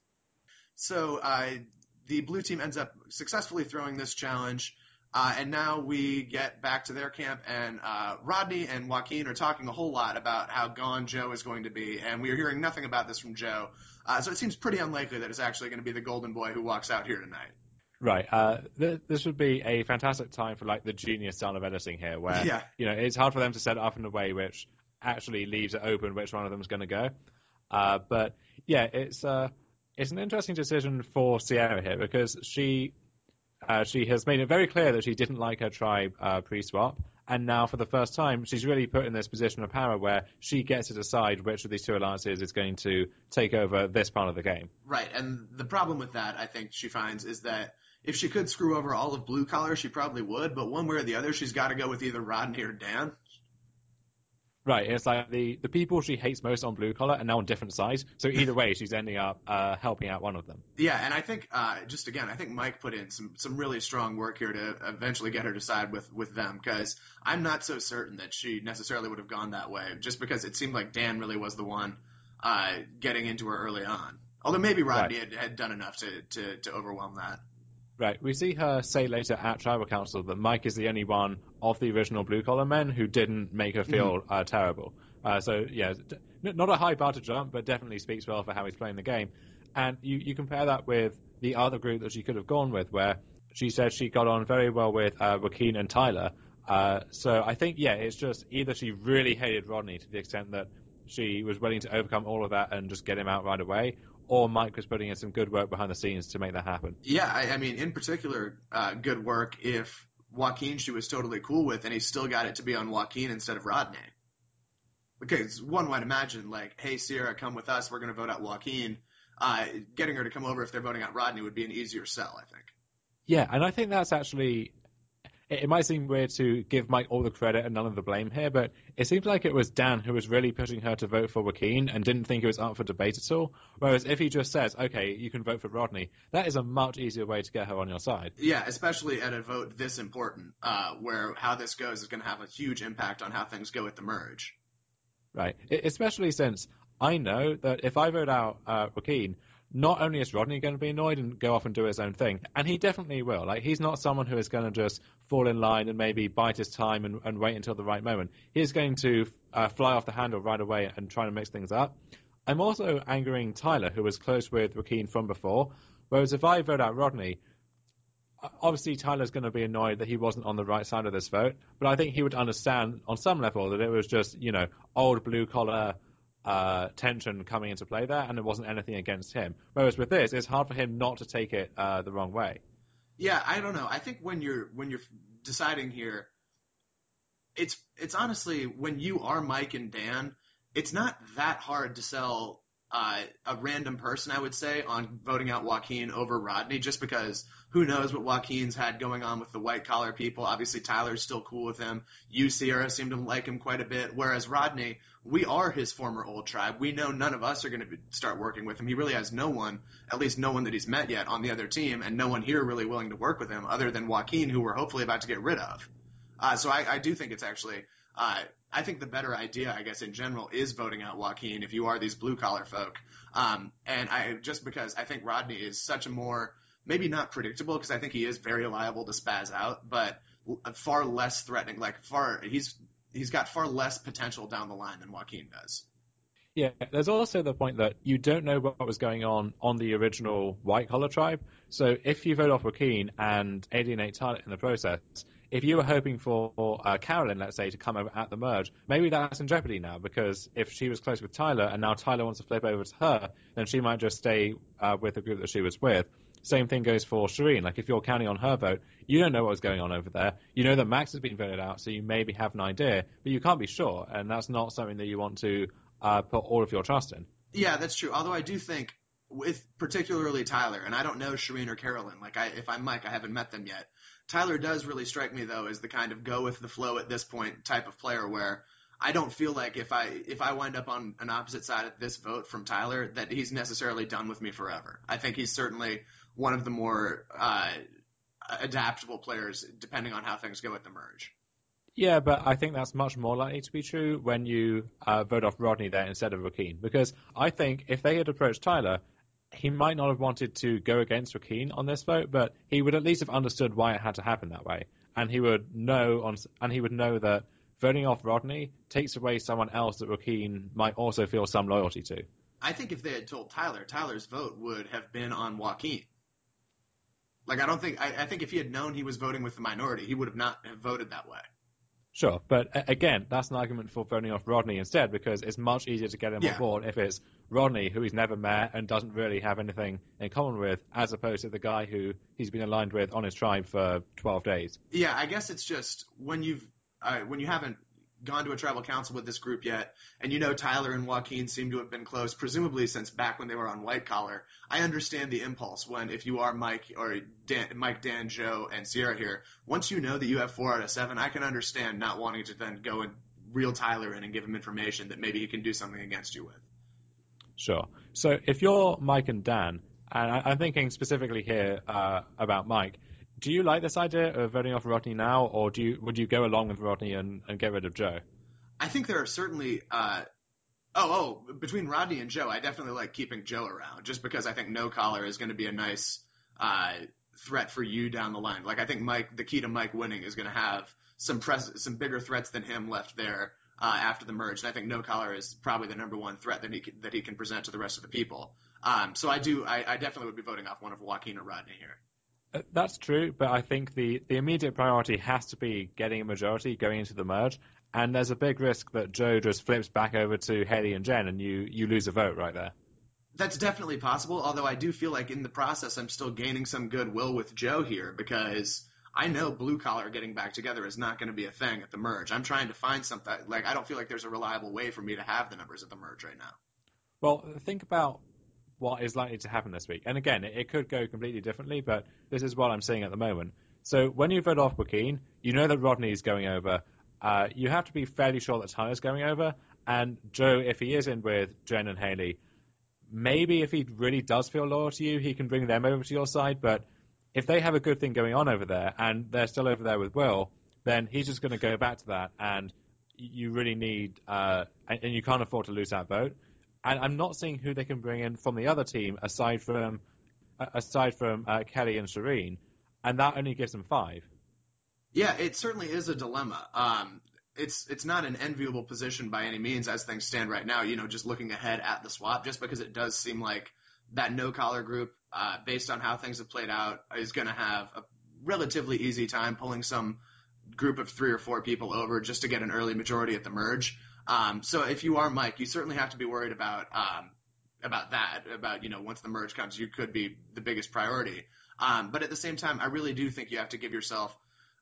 So uh, the blue team ends up successfully throwing this challenge, uh, and now we get back to their camp, and uh, Rodney and Joaquin are talking a whole lot about how gone Joe is going to be, and we are hearing nothing about this from Joe. Uh, so it seems pretty unlikely that it's actually going to be the golden boy who walks out here tonight. Right. Uh, th- this would be a fantastic time for like the genius style of editing here, where Yeah. you know it's hard for them to set it up in a way which actually leaves it open which one of them is going to go. Uh, but yeah, it's uh, it's an interesting decision for Sierra here because she uh, she has made it very clear that she didn't like her tribe uh, pre-swap, and now for the first time she's really put in this position of power where she gets to decide which of these two alliances is going to take over this part of the game. Right, and the problem with that, I think she finds, is that if she could screw over all of blue collar, she probably would, but one way or the other, she's got to go with either Rodney or Dan. Right, it's like the, the people she hates most on blue collar are now on different sides. So either way, she's ending up uh, helping out one of them. Yeah, and I think, uh, just again, I think Mike put in some, some really strong work here to eventually get her to side with, with them, because I'm not so certain that she necessarily would have gone that way, just because it seemed like Dan really was the one uh, getting into her early on. Although maybe Rodney Right. had, had done enough to, to, to overwhelm that. Right. We see her say later at Tribal Council that Mike is the only one of the original blue collar men who didn't make her feel uh, terrible. Uh, so, yeah, d- not a high bar to jump, but definitely speaks well for how he's playing the game. And you, you compare that with the other group that she could have gone with, where she said she got on very well with uh, Joaquin and Tyler. Uh, so I think, yeah, it's just either she really hated Rodney to the extent that she was willing to overcome all of that and just get him out right away, or Mike was putting in some good work behind the scenes to make that happen. Yeah, I, I mean, in particular, uh, good work if Joaquin she was totally cool with, and he still got it to be on Joaquin instead of Rodney. Because one might imagine, like, hey, Sierra, come with us. We're going to vote out Joaquin. Uh, getting her to come over if they're voting out Rodney would be an easier sell, I think. Yeah, and I think that's actually. It, it might seem weird to give Mike all the credit and none of the blame here, but it seems like it was Dan who was really pushing her to vote for Joaquin and didn't think it was up for debate at all. Whereas if he just says, okay, you can vote for Rodney, that is a much easier way to get her on your side. Yeah, especially at a vote this important, uh, where how this goes is going to have a huge impact on how things go at the merge. Right. I- especially since I know that if I vote out uh, Joaquin, not only is Rodney going to be annoyed and go off and do his own thing, and he definitely will. Like he's not someone who is going to just fall in line and maybe bite his time and, and wait until the right moment. He's going to uh, fly off the handle right away and try to mix things up. I'm also angering Tyler, who was close with Joaquin from before. Whereas if I vote out Rodney, obviously Tyler's going to be annoyed that he wasn't on the right side of this vote, but I think he would understand on some level that it was just, you know, old blue collar uh, tension coming into play there, and it wasn't anything against him. Whereas with this, it's hard for him not to take it uh, the wrong way. Yeah, I don't know. I think when you're when you're deciding here, it's it's honestly when you are Mike and Dan, it's not that hard to sell uh, a random person, I would say, on voting out Joaquin over Rodney, just because who knows what Joaquin's had going on with the white collar people. Obviously, Tyler's still cool with him. You, Sierra, seem to like him quite a bit. Whereas Rodney, we are his former old tribe. We know none of us are going to start working with him. He really has no one, at least no one that he's met yet on the other team, and no one here really willing to work with him other than Joaquin, who we're hopefully about to get rid of. Uh, so I, I do think it's actually, uh, I think the better idea, I guess, in general, is voting out Joaquin if you are these blue collar folk. Um, and I just because I think Rodney is such a more, maybe not predictable, because I think he is very liable to spaz out, but far less threatening. Like far, he's he's got far less potential down the line than Joaquin does. Yeah, there's also the point that you don't know what was going on on the original White Collar tribe. So if you vote off Joaquin and alienate Tyler in the process, if you were hoping for uh, Carolyn, let's say, to come over at the merge, maybe that's in jeopardy now because if she was close with Tyler and now Tyler wants to flip over to her, then she might just stay uh, with the group that she was with. Same thing goes for Shireen. Like, if you're counting on her vote, you don't know what was going on over there. You know that Max has been voted out, so you maybe have an idea, but you can't be sure, and that's not something that you want to uh, put all of your trust in. Yeah, that's true. Although I do think with particularly Tyler, and I don't know Shireen or Carolyn. Like, I, if I'm Mike, I haven't met them yet. Tyler does really strike me though as the kind of go with the flow at this point type of player where I don't feel like if I if I wind up on an opposite side of this vote from Tyler that he's necessarily done with me forever. I think he's certainly one of the more uh, adaptable players depending on how things go at the merge. Yeah, but I think that's much more likely to be true when you uh, vote off Rodney there instead of Joaquin. Because I think if they had approached Tyler, he might not have wanted to go against Joaquin on this vote, but he would at least have understood why it had to happen that way, and he would know on, and he would know that voting off Rodney takes away someone else that Joaquin might also feel some loyalty to. I think if they had told Tyler, Tyler's vote would have been on Joaquin. Like I don't think I, I think if he had known he was voting with the minority, he would have not have voted that way. Sure, but uh, again, that's an argument for voting off Rodney instead because it's much easier to get him on Yeah. board if it's Rodney, who he's never met and doesn't really have anything in common with, as opposed to the guy who he's been aligned with on his tribe for twelve days. Yeah, I guess it's just when you've uh, when you haven't gone to a tribal council with this group yet, and you know Tyler and Joaquin seem to have been close, presumably since back when they were on White Collar. I understand the impulse when if you are Mike or Dan, Mike, Dan, Joe, and Sierra here, once you know that you have four out of seven, I can understand not wanting to then go and reel Tyler in and give him information that maybe he can do something against you with. Sure. So if you're Mike and Dan, and I, I'm thinking specifically here uh, about Mike, do you like this idea of voting off Rodney now, or do you would you go along with Rodney and, and get rid of Joe? I think there are certainly uh, Oh, oh, between Rodney and Joe, I definitely like keeping Joe around just because I think no collar is going to be a nice uh, threat for you down the line. Like I think Mike, the key to Mike winning is going to have some press, some bigger threats than him left there uh, after the merge, and I think no collar is probably the number one threat that he can, that he can present to the rest of the people. Um, so I do, I, I definitely would be voting off one of Joaquin or Rodney here. Uh, That's true, but I think the, the immediate priority has to be getting a majority going into the merge, and there's a big risk that Joe just flips back over to Haley and Jen, and you, you lose a vote right there. That's definitely possible, although I do feel like in the process I'm still gaining some goodwill with Joe here because I know blue collar getting back together is not going to be a thing at the merge. I'm trying to find something. Like, I don't feel like there's a reliable way for me to have the numbers at the merge right now. Well, think about what is likely to happen this week. And again, it, it could go completely differently, but this is what I'm seeing at the moment. So when you vote off Joaquin, you know that Rodney's going over. Uh, you have to be fairly sure that Tyler's going over. And Joe, if he is in with Jen and Haley, maybe if he really does feel loyal to you, he can bring them over to your side. But if they have a good thing going on over there and they're still over there with Will, then he's just going to go back to that. And you really need, uh, and, and you can't afford to lose that vote. And I'm not seeing who they can bring in from the other team aside from aside from uh, Kelly and Shireen, and that only gives them five. Yeah, it certainly is a dilemma. Um, it's it's not an enviable position by any means as things stand right now. You know, just looking ahead at the swap, just because it does seem like that no collar group, uh, based on how things have played out, is going to have a relatively easy time pulling some group of three or four people over just to get an early majority at the merge. Um, so if you are Mike, you certainly have to be worried about um, about that. About you know once the merge comes, you could be the biggest priority. Um, but at the same time, I really do think you have to give yourself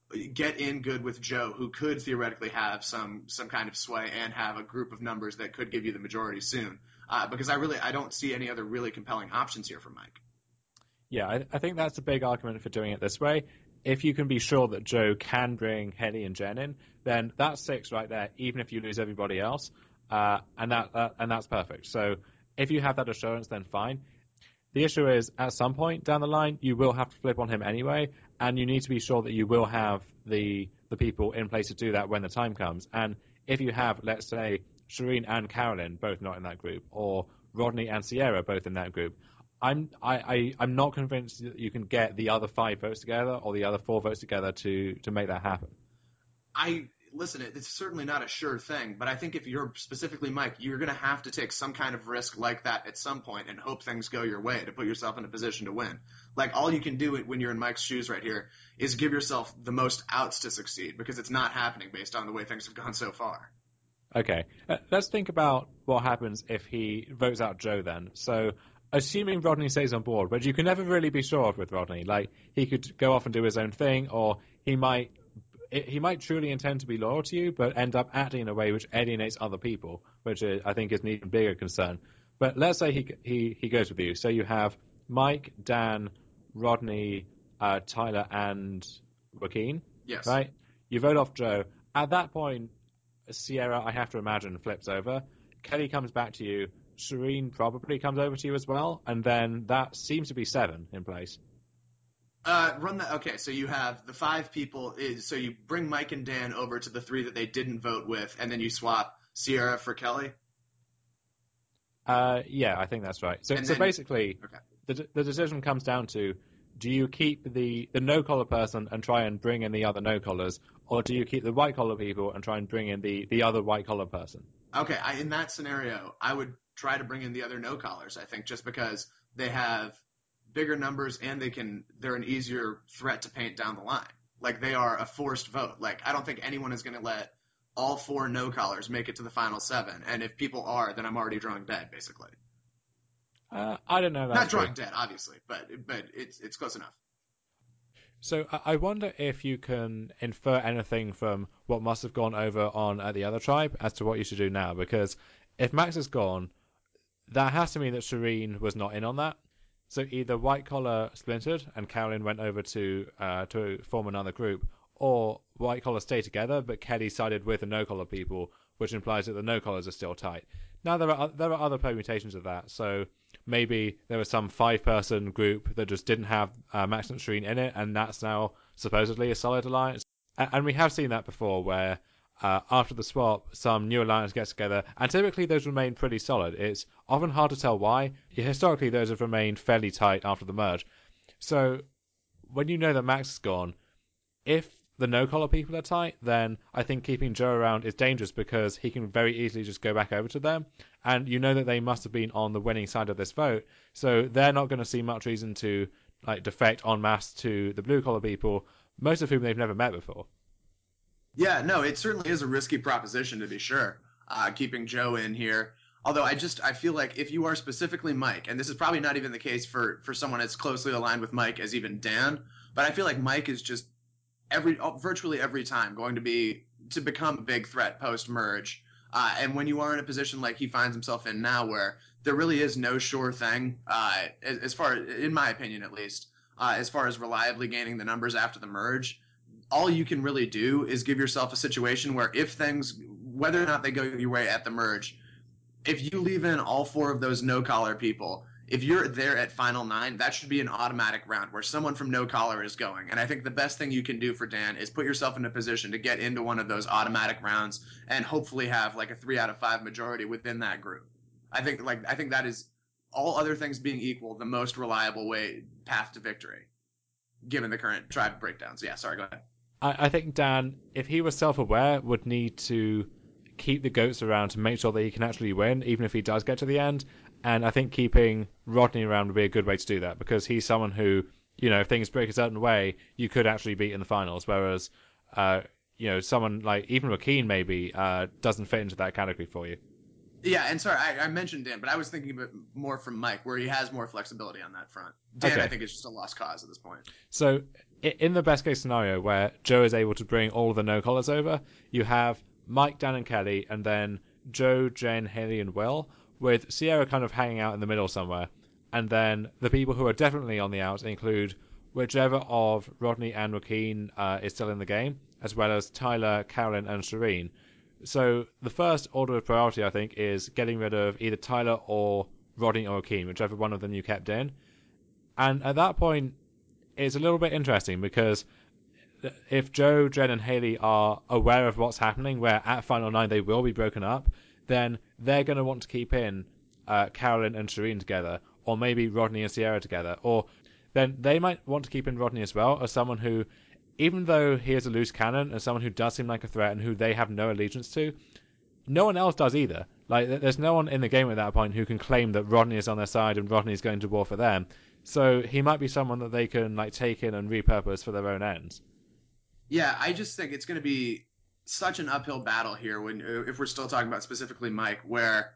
get in good with Joe, who could theoretically have some some kind of sway and have a group of numbers that could give you the majority soon. Uh, because I really I don't see any other really compelling options here for Mike. Yeah, I, I think that's a big argument for doing it this way. If you can be sure that Joe can bring Haley and Jen in, then that's six right there, even if you lose everybody else, uh, and that uh, and that's perfect. So if you have that assurance, then fine. The issue is, at some point down the line, you will have to flip on him anyway, and you need to be sure that you will have the the people in place to do that when the time comes. And if you have, let's say, Shireen and Carolyn both not in that group, or Rodney and Sierra both in that group, I'm I, I I'm not convinced that you can get the other five votes together or the other four votes together to to make that happen. I listen, it- it's certainly not a sure thing, but I think if you're specifically Mike, you're going to have to take some kind of risk like that at some point and hope things go your way to put yourself in a position to win. Like, all you can do when you're in Mike's shoes right here is give yourself the most outs to succeed, because it's not happening based on the way things have gone so far. Okay, uh, let's think about what happens if he votes out Joe then. So, assuming Rodney stays on board, but you can never really be sure of with Rodney. Like, he could go off and do his own thing, or he might he might truly intend to be loyal to you, but end up acting in a way which alienates other people, which is, I think is an even bigger concern. But let's say he he he goes with you. So you have Mike, Dan, Rodney, uh, Tyler, and Joaquin, Yes. right? You vote off Joe. At that point, Sierra, I have to imagine, flips over. Kelly comes back to you. Shireen probably comes over to you as well, and then that seems to be seven in place. Uh, run that. Okay, so you have the five people. Is so you bring Mike and Dan over to the three that they didn't vote with, and then you swap Sierra for Kelly. Uh, yeah, I think that's right. So, And so then, basically, okay. the the decision comes down to: do you keep the the no collar person and try and bring in the other no collars, or do you keep the white collar people and try and bring in the the other white collar person? Okay, I, in that scenario, I would try to bring in the other no collars. I think just because they have bigger numbers and they can, they're an easier threat to paint down the line. Like, they are a forced vote. Like, I don't think anyone is going to let all four no collars make it to the final seven. And if people are, then I'm already drawing dead, basically. Uh, I don't know. Not That's drawing true. dead, obviously, but but it's it's close enough. So I I wonder if you can infer anything from what must have gone over on uh, the other tribe as to what you should do now. Because if Max is gone, that has to mean that Shireen was not in on that. So either White Collar splintered and Carolyn went over to uh, to form another group, or White Collar stayed together, but Kelly sided with the No Collar people, which implies that the No Collars are still tight. Now there are there are other permutations of that. So maybe there was some five person group that just didn't have uh, Max and Shireen in it, and that's now supposedly a solid alliance. And, and we have seen that before, where uh, after the swap, some new alliance gets together, and typically those remain pretty solid. It's often hard to tell why. Historically, those have remained fairly tight after the merge. So when you know that Max is gone, if the no collar people are tight, then I think keeping Joe around is dangerous because he can very easily just go back over to them. And you know that they must have been on the winning side of this vote, so they're not going to see much reason to like defect en masse to the blue collar people, most of whom they've never met before. Yeah, no, it certainly is a risky proposition to be sure. Uh, keeping Joe in here, although I just I feel like if you are specifically Mike, and this is probably not even the case for for someone as closely aligned with Mike as even Dan, but I feel like Mike is just every virtually every time going to be to become a big threat post merge. Uh, and when you are in a position like he finds himself in now, where there really is no sure thing, uh, as, as far in my opinion at least, uh, as far as reliably gaining the numbers after the merge, all you can really do is give yourself a situation where if things, whether or not they go your way at the merge, if you leave in all four of those no collar people, if you're there at final nine, that should be an automatic round where someone from no collar is going. And I think the best thing you can do for Dan is put yourself in a position to get into one of those automatic rounds and hopefully have like a three out of five majority within that group. I think like I think that is, all other things being equal, the most reliable way path to victory, given the current tribe breakdowns. Yeah, sorry, go ahead. I, I think Dan, if he was self-aware, would need to keep the goats around to make sure that he can actually win, even if he does get to the end. And I think keeping Rodney around would be a good way to do that because he's someone who, you know, if things break a certain way, you could actually beat in the finals. Whereas, uh, you know, someone like even Joaquin maybe uh, doesn't fit into that category for you. Yeah, and sorry, I, I mentioned Dan, but I was thinking of it more from Mike, where he has more flexibility on that front. Dan, I Okay, think, is just a lost cause at this point. so in the best case scenario where Joe is able to bring all of the no collars over, you have Mike, Dan, and Kelly, and then Joe, Jen, Haley, and Will, with Sierra kind of hanging out in the middle somewhere. And then the people who are definitely on the out include whichever of Rodney and Joaquin uh, is still in the game, as well as Tyler, Carolyn, and Shireen. So the first order of priority, I think, is getting rid of either Tyler or Rodney or Joaquin, whichever one of them you kept in. And at that point, it's a little bit interesting because if Joe, Jen, and Haley are aware of what's happening, where at Final Nine they will be broken up, then they're going to want to keep in uh, Carolyn and Shireen together, or maybe Rodney and Sierra together, or then they might want to keep in Rodney as well as someone who, even though he is a loose cannon and someone who does seem like a threat and who they have no allegiance to, no one else does either. Like, there's no one in the game at that point who can claim that Rodney is on their side and Rodney is going to war for them. So he might be someone that they can like take in and repurpose for their own ends. Yeah, I just think it's going to be such an uphill battle here when if we're still talking about specifically Mike, where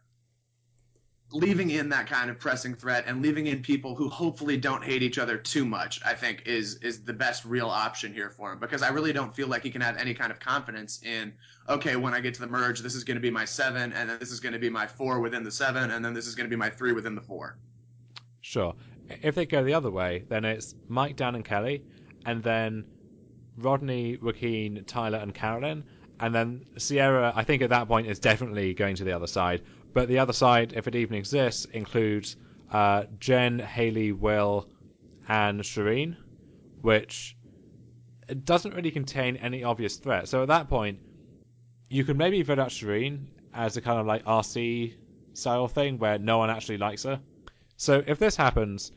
leaving in that kind of pressing threat and leaving in people who hopefully don't hate each other too much, I think is is the best real option here for him, because I really don't feel like he can have any kind of confidence in, okay, when I get to the merge, this is going to be my seven, and then this is going to be my four within the seven, and then this is going to be my three within the four. Sure. If they go the other way, then it's Mike, Dan, and Kelly, and then Rodney, Joaquin, Tyler, and Carolyn, and then Sierra, I think at that point, is definitely going to the other side. But the other side, if it even exists, includes uh, Jen, Haley, Will, and Shireen, which doesn't really contain any obvious threat. So at that point, you could maybe vote out Shireen as a kind of like R C style thing where no one actually likes her. So if this happens,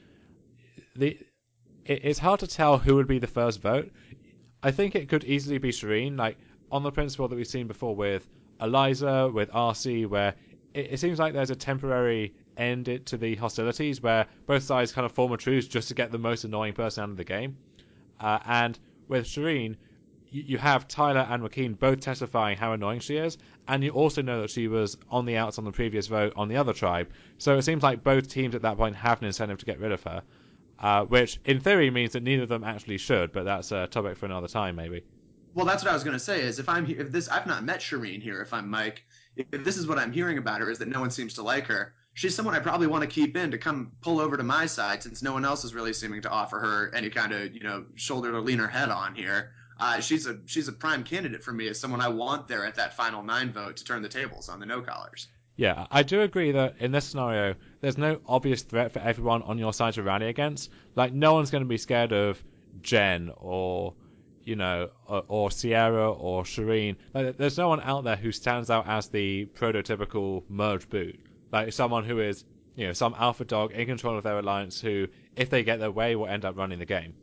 the it, it's hard to tell who would be the first vote. I think it could easily be Shireen, like on the principle that we've seen before with Eliza, with R C, where it, it seems like there's a temporary end to the hostilities where both sides kind of form a truce just to get the most annoying person out of the game. Uh, and with Shireen, you, you have Tyler and Joaquin both testifying how annoying she is, and you also know that she was on the outs on the previous vote on the other tribe. So it seems like both teams at that point have an incentive to get rid of her. Uh, which, in theory, means that neither of them actually should, but that's a topic for another time, maybe. Well, that's what I was going to say. Is if I'm if this I've not met Shireen here. If I'm Mike, if this is what I'm hearing about her, is that no one seems to like her. She's someone I probably want to keep in to come pull over to my side, since no one else is really seeming to offer her any kind of you know shoulder to lean her head on here. Uh, she's a she's a prime candidate for me as someone I want there at that final nine vote to turn the tables on the no collars. Yeah, I do agree that in this scenario, there's no obvious threat for everyone on your side to rally against. Like, no one's going to be scared of Jen or, you know, or, or Sierra or Shireen. Like, there's no one out there who stands out as the prototypical merge boot. Like, someone who is, you know, some alpha dog in control of their alliance who, if they get their way, will end up running the game.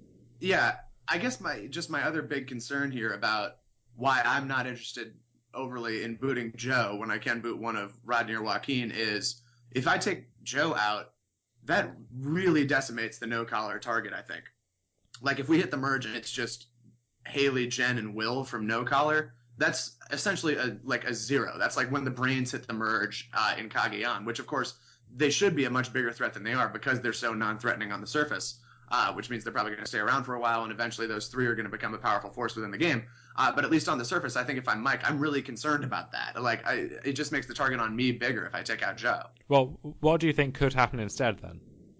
Yeah, I guess my just my other big concern here about why I'm not interested overly in booting Joe when I can boot one of Rodney or Joaquin is if I take Joe out, that really decimates the no collar target, I think. Like if we hit the merge and it's just Haley, Jen, and Will from no collar, that's essentially a like a zero. That's like when the brains hit the merge uh, in Cagayan, which of course they should be a much bigger threat than they are because they're so non-threatening on the surface. Uh, which means they're probably going to stay around for a while, and eventually those three are going to become a powerful force within the game. Uh, but at least on the surface, I think if I'm Mike, I'm really concerned about that. Like, I, it just makes the target on me bigger if I take out Joe. Well, what do you think could happen instead then?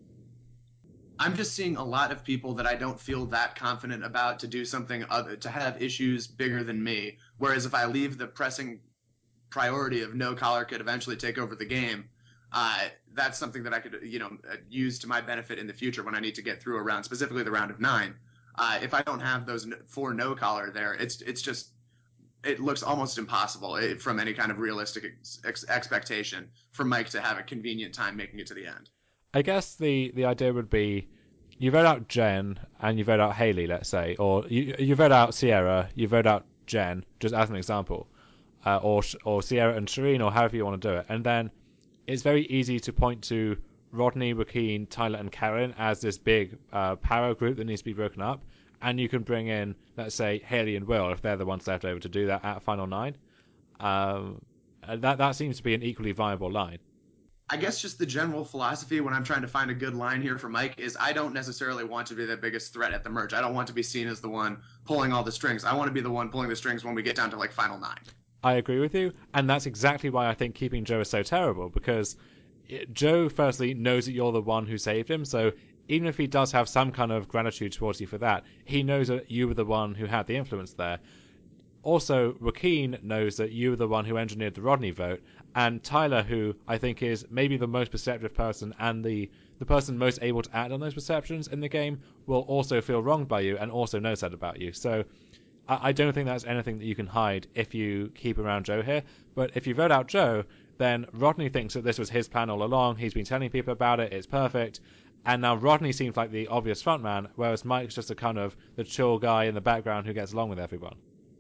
I'm just seeing a lot of people that I don't feel that confident about to do something other, to have issues bigger than me. Whereas if I leave the pressing priority of no collar could eventually take over the game, uh, that's something that I could, you know, use to my benefit in the future when I need to get through a round, specifically the round of nine. Uh, if I don't have those four no collar there, it's it's just it looks almost impossible from any kind of realistic ex- expectation for Mike to have a convenient time making it to the end. I guess the, the idea would be you vote out Jen and you vote out Haley, let's say, or you you vote out Sierra, you vote out Jen, just as an example, uh, or or Sierra and Shireen, or however you want to do it, and then it's very easy to point to Rodney, Joaquin, Tyler, and Karen as this big uh, power group that needs to be broken up, and you can bring in, let's say, Haley and Will if they're the ones left over to do that at Final Nine. Um, that that seems to be an equally viable line. I guess just the general philosophy when I'm trying to find a good line here for Mike is I don't necessarily want to be the biggest threat at the merge. I don't want to be seen as the one pulling all the strings. I want to be the one pulling the strings when we get down to like Final Nine. I agree with you, and that's exactly why I think keeping Joe is so terrible, because it, Joe, firstly, knows that you're the one who saved him, so even if he does have some kind of gratitude towards you for that, he knows that you were the one who had the influence there. Also, Joaquin knows that you were the one who engineered the Rodney vote, and Tyler, who I think is maybe the most perceptive person and the, the person most able to act on those perceptions in the game, will also feel wronged by you and also knows that about you. So I don't think that's anything that you can hide if you keep around Joe here. But if you vote out Joe, then Rodney thinks that this was his plan all along. He's been telling people about it. It's perfect. And now Rodney seems like the obvious frontman, whereas Mike's just a kind of the chill guy in the background who gets along with everyone.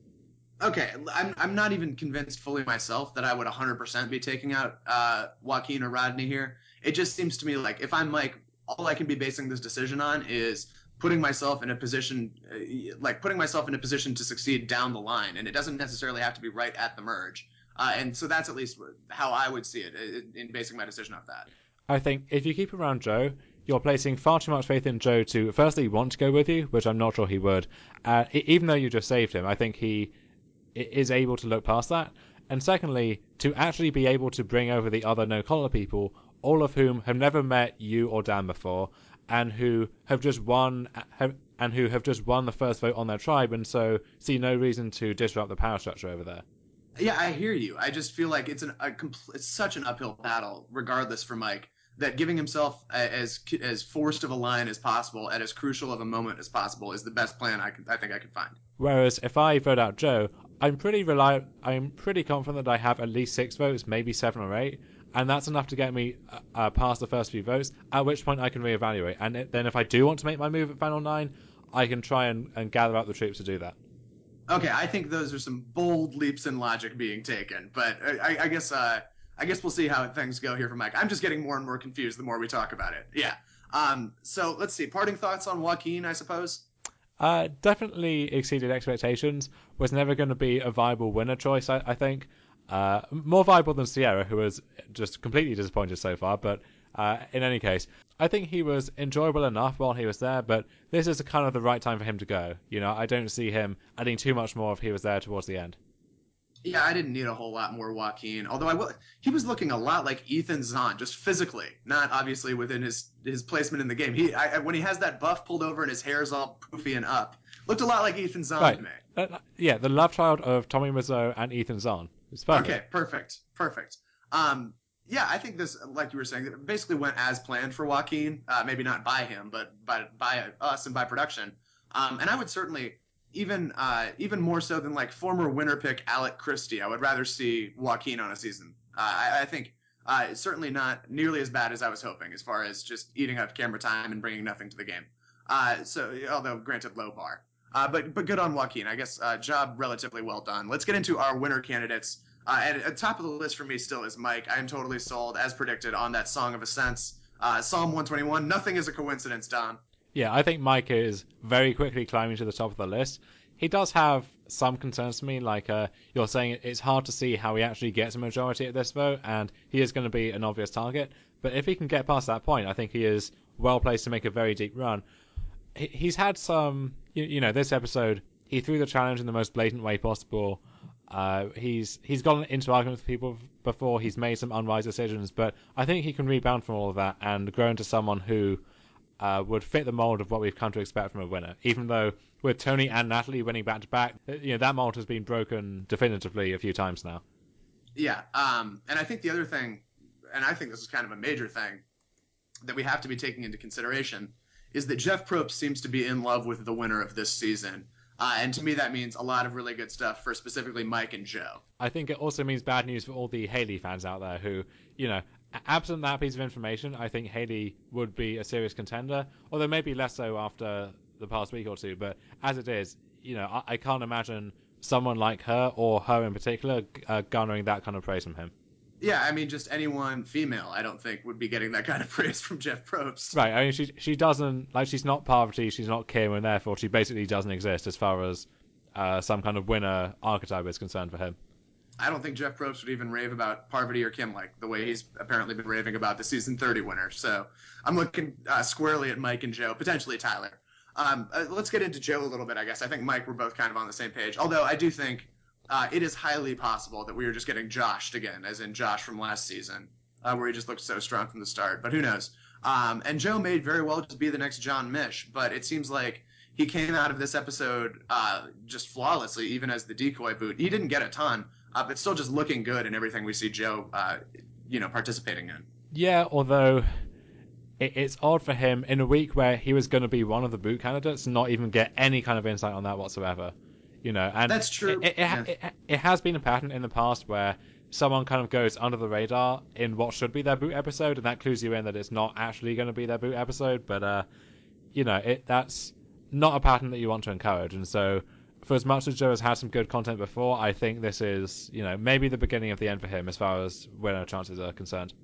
Okay, I'm I'm not even convinced fully myself that I would one hundred percent be taking out uh, Joaquin or Rodney here. It just seems to me like if I'm Mike, all I can be basing this decision on is putting myself in a position, uh, like putting myself in a position to succeed down the line, and it doesn't necessarily have to be right at the merge. Uh, and so that's at least how I would see it in, in basing my decision off that. I think if you keep around Joe, you're placing far too much faith in Joe to firstly want to go with you, which I'm not sure he would. Uh, even though you just saved him, I think he is able to look past that. And secondly, to actually be able to bring over the other no collar people, all of whom have never met you or Dan before, and who have just won have, and who have just won the first vote on their tribe, and so see no reason to disrupt the power structure over there. Yeah, I hear you. I just feel like it's an a compl- it's such an uphill battle, regardless for Mike, that giving himself as as forced of a line as possible at as crucial of a moment as possible is the best plan I could I think I could find. Whereas if I vote out Joe, I'm pretty reli- I'm pretty confident that I have at least six votes, maybe seven or eight, and that's enough to get me uh, uh, past the first few votes. At which point I can reevaluate, and it, then if I do want to make my move at final nine, I can try and, and gather up the troops to do that. Okay, I think those are some bold leaps in logic being taken, but I, I guess uh, I guess we'll see how things go here for Mike. I'm just getting more and more confused the more we talk about it. Yeah. Um. So let's see. Parting thoughts on Joaquin, I suppose. Uh, definitely exceeded expectations. Was never going to be a viable winner choice, I, I think. Uh, more viable than Sierra, who was just completely disappointed so far. But uh, in any case, I think he was enjoyable enough while he was there. But this is kind of the right time for him to go. You know, I don't see him adding too much more if he was there towards the end. Yeah, I didn't need a whole lot more Joaquin. Although I will, he was looking a lot like Ethan Zahn, just physically, not obviously within his his placement in the game. He I, when he has that buff pulled over and his hair's all poofy and up, looked a lot like Ethan Zahn Right. to me. Uh, yeah, the love child of Tommy Wiseau and Ethan Zahn. It's perfect. Okay, perfect, perfect. Um, yeah, I think this, like you were saying, basically went as planned for Joaquin. Uh, maybe not by him, but by by us and by production. Um, and I would certainly, even uh, even more so than like former winner pick Alec Christie, I would rather see Joaquin on a season. Uh, I, I think uh, it's certainly not nearly as bad as I was hoping, as far as just eating up camera time and bringing nothing to the game. Uh, so, although granted, low bar. Uh, but but good on Joaquin. I guess uh, job relatively well done. Let's get into our winner candidates. Uh, and at the top of the list for me still is Mike. I am totally sold, as predicted, on that Song of Ascents. Uh, Psalm one twenty-one. Nothing is a coincidence, Dom. Yeah, I think Mike is very quickly climbing to the top of the list. He does have some concerns to me, like uh, you're saying it's hard to see how he actually gets a majority at this vote, and he is going to be an obvious target. But if he can get past that point, I think he is well placed to make a very deep run. He, he's had some, you, you know, this episode, he threw the challenge in the most blatant way possible. Uh, he's he's gotten into arguments with people before. He's made some unwise decisions, but I think he can rebound from all of that and grow into someone who uh, would fit the mold of what we've come to expect from a winner. Even though with Tony and Natalie winning back to back, you know that mold has been broken definitively a few times now. Yeah, um, and I think the other thing, and I think this is kind of a major thing that we have to be taking into consideration, is that Jeff Probst seems to be in love with the winner of this season. Uh, and to me, that means a lot of really good stuff for specifically Mike and Joe. I think it also means bad news for all the Haley fans out there who, you know, absent that piece of information, I think Haley would be a serious contender, although maybe less so after the past week or two. But as it is, you know, I, I can't imagine someone like her, or her in particular, uh, garnering that kind of praise from him. Yeah, I mean, just anyone female, I don't think, would be getting that kind of praise from Jeff Probst. Right, I mean, she she doesn't, like, she's not Parvati, she's not Kim, and therefore she basically doesn't exist as far as uh, some kind of winner archetype is concerned for him. I don't think Jeff Probst would even rave about Parvati or Kim like the way he's apparently been raving about the season thirty winner. So I'm looking uh, squarely at Mike and Joe, potentially Tyler. Um, uh, let's get into Joe a little bit, I guess. I think Mike, we're both kind of on the same page. Although I do think uh, it is highly possible that we were just getting joshed again, as in Josh from last season, uh, where he just looked so strong from the start. But who knows? Um, and Joe may very well just be the next John Mish, but it seems like he came out of this episode uh, just flawlessly, even as the decoy boot. He didn't get a ton, uh, but still just looking good in everything we see Joe, uh, you know, participating in. Yeah, although it, it's odd for him in a week where he was going to be one of the boot candidates, not even get any kind of insight on that whatsoever. You know, and that's true. It, it, yeah. it, it, it has been a pattern in the past where someone kind of goes under the radar in what should be their boot episode, and that clues you in that it's not actually going to be their boot episode. But uh, you know, it that's not a pattern that you want to encourage. And so, for as much as Joe has had some good content before, I think this is, you know, maybe the beginning of the end for him as far as winner chances are concerned.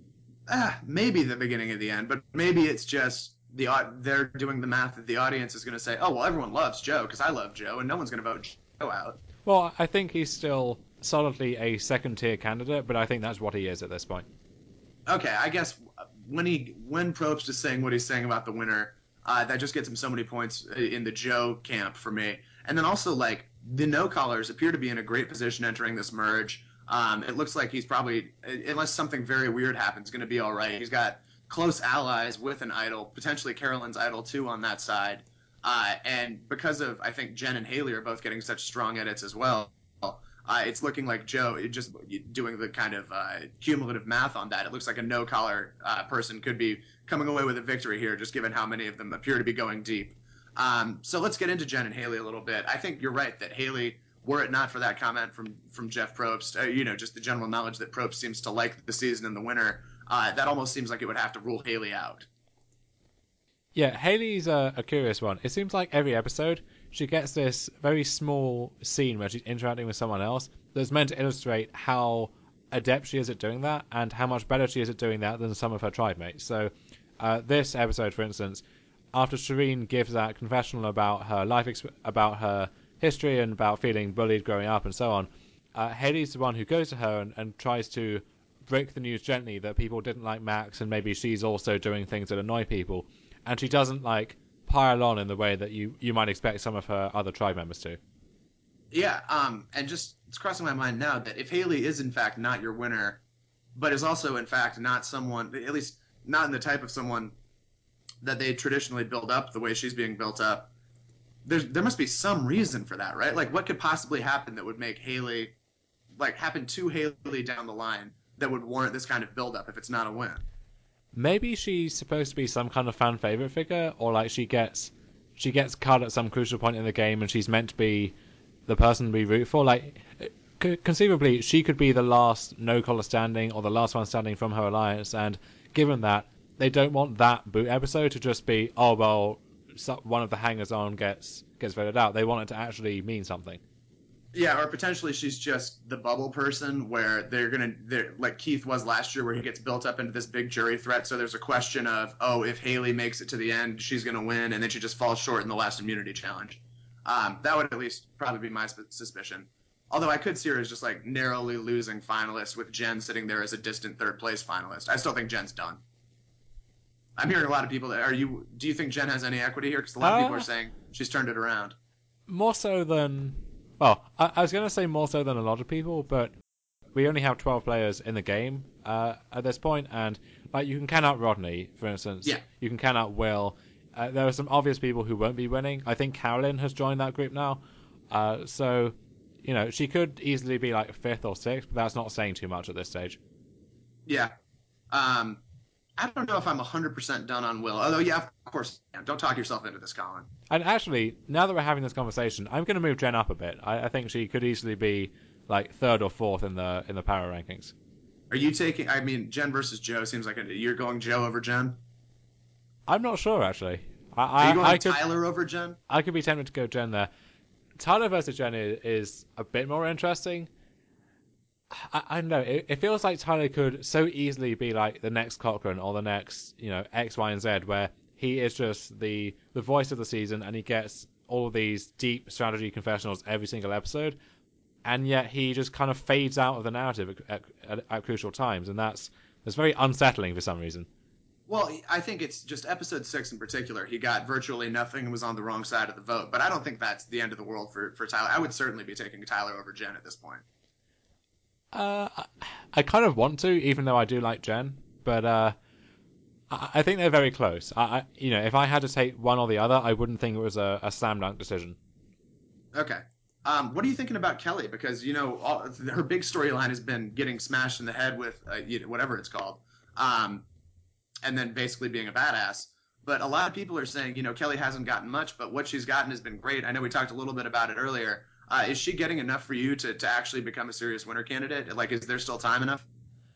Ah, maybe the beginning of the end, but maybe it's just the they're doing the math that the audience is going to say, oh well, everyone loves Joe because I love Joe, and no one's going to vote Joe out. Well, I think he's still solidly a second tier candidate, but I think that's what he is at this point. Okay, I guess when he when Probst is saying what he's saying about the winner, uh, that just gets him so many points in the Joe camp for me. And then also, like, the no-callers appear to be in a great position entering this merge. Um, it looks like he's probably, unless something very weird happens, going to be all right. He's got close allies with an idol, potentially Carolyn's idol too on that side. Uh, and because of, I think Jen and Haley are both getting such strong edits as well, uh, it's looking like Joe, just doing the kind of uh, cumulative math on that, it looks like a no-collar uh, person could be coming away with a victory here, just given how many of them appear to be going deep. Um, so let's get into Jen and Haley a little bit. I think you're right that Haley, were it not for that comment from from Jeff Probst, uh, you know, just the general knowledge that Probst seems to like the season and the winner, uh, that almost seems like it would have to rule Haley out. Yeah, Haley's a, a curious one. It seems like every episode she gets this very small scene where she's interacting with someone else that's meant to illustrate how adept she is at doing that and how much better she is at doing that than some of her tribe mates. So uh, this episode, for instance, after Shireen gives that confessional about her life, exp- about her history and about feeling bullied growing up and so on, uh, Haley's the one who goes to her and, and tries to break the news gently that people didn't like Max and maybe she's also doing things that annoy people. And she doesn't, like, pile on in the way that you, you might expect some of her other tribe members to. Yeah, um, and just it's crossing my mind now that if Haley is in fact not your winner, but is also in fact not someone, at least not in the type of someone that they traditionally build up the way she's being built up, there's there must be some reason for that, right? Like, what could possibly happen that would make Haley, like, happen to Haley down the line that would warrant this kind of build-up if it's not a win? Maybe she's supposed to be some kind of fan favorite figure, or like she gets she gets cut at some crucial point in the game, and she's meant to be the person we root for. Like, conceivably, she could be the last no collar standing or the last one standing from her alliance. And given that, they don't want that boot episode to just be, oh well, one of the hangers on gets gets voted out. They want it to actually mean something. Yeah, or potentially she's just the bubble person where they're gonna, they're, like Keith was last year, where he gets built up into this big jury threat. So there's a question of, oh, if Haley makes it to the end, she's gonna win, and then she just falls short in the last immunity challenge. Um, that would at least probably be my sp- suspicion. Although I could see her as just like narrowly losing finalist with Jen sitting there as a distant third place finalist. I still think Jen's done. I'm hearing a lot of people that are you. Do you think Jen has any equity here? Because a lot of people Uh, are saying she's turned it around. more so than, well, I, I was going to say more so than a lot of people, but we only have twelve players in the game uh, at this point, and like you can count out Rodney, for instance. Yeah. You can count out Will. Uh, there are some obvious people who won't be winning. I think Carolyn has joined that group now, uh, so you know she could easily be like fifth or sixth, but that's not saying too much at this stage. Yeah. Um, I don't know if I'm one hundred percent done on Will. Although, yeah, of course, don't talk yourself into this, Colin. And actually, now that we're having this conversation, I'm going to move Jen up a bit. I, I think she could easily be like third or fourth in the in the power rankings. Are you taking, I mean, Jen versus Joe seems like a, you're going Joe over Jen? I'm not sure actually. I, Are you I, going I could Tyler over Jen? I could be tempted to go Jen there. Tyler versus Jen is, is a bit more interesting. I, I don't know. It, it feels like Tyler could so easily be like the next Cochrane or the next, you know, X, Y, and Z, where he is just the the voice of the season and he gets all of these deep strategy confessionals every single episode, and yet he just kind of fades out of the narrative at, at, at crucial times, and that's that's very unsettling for some reason. Well, I think it's just episode six in particular. He got virtually nothing and was on the wrong side of the vote. But I don't think that's the end of the world for, for Tyler. I would certainly be taking Tyler over Jen at this point. Uh, I, I kind of want to, even though I do like Jen, but uh, I, I think they're very close. I, I, you know, if I had to take one or the other, I wouldn't think it was a, a slam dunk decision. Okay. Um, what are you thinking about Kelly? Because, you know, all, her big storyline has been getting smashed in the head with uh, you know, whatever it's called. Um, and then basically being a badass. But a lot of people are saying, you know, Kelly hasn't gotten much, but what she's gotten has been great. I know we talked a little bit about it earlier. Uh, is she getting enough for you to, to actually become a serious winner candidate? Like, is there still time enough?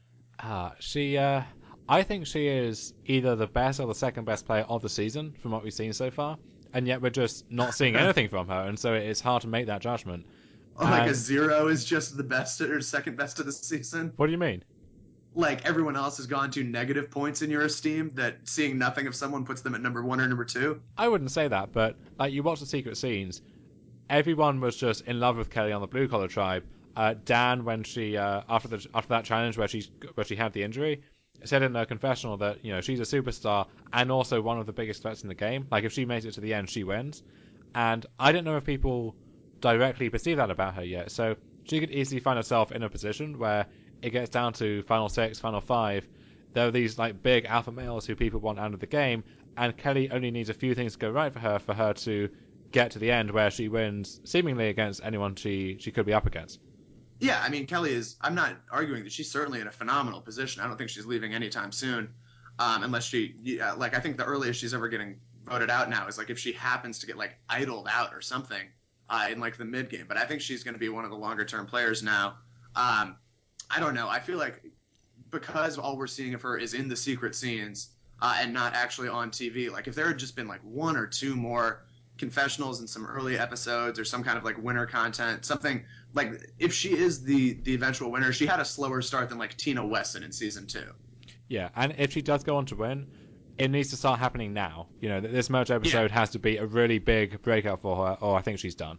Ah, she. Uh, I think she is either the best or the second best player of the season from what we've seen so far, and yet we're just not seeing anything from her, and so it's hard to make that judgment. Like a And zero is just the best or second best of the season? what do you mean? Like everyone else has gone to negative points in your esteem, that seeing nothing of someone puts them at number one or number two? I wouldn't say that, but like you watch the secret scenes, everyone was just in love with Kelly on the Blue Collar Tribe. Uh, Dan, when she uh, after the after that challenge where she where she had the injury, said in her confessional that you know she's a superstar and also one of the biggest threats in the game. Like if she makes it to the end, she wins. And I don't know if people directly perceive that about her yet. So she could easily find herself in a position where it gets down to final six, final five. There are these like big alpha males who people want out of the game, and Kelly only needs a few things to go right for her for her to get to the end where she wins seemingly against anyone she she could be up against. Yeah, I mean, Kelly is. I'm not arguing that she's certainly in a phenomenal position. I don't think she's leaving anytime soon, um, unless she, yeah, like, I think the earliest she's ever getting voted out now is like if she happens to get like idled out or something uh, in like the mid game. But I think she's going to be one of the longer term players now. Um, I don't know. I feel like because all we're seeing of her is in the secret scenes uh, and not actually on T V. Like if there had just been like one or two more confessionals in some early episodes or some kind of like winner content, something like if she is the the eventual winner, she had a slower start than like Tina Wesson in season two. Yeah, and if she does go on to win, it needs to start happening now. You know, this merge Yeah. episode has to be a really big breakout for her, or I think she's done.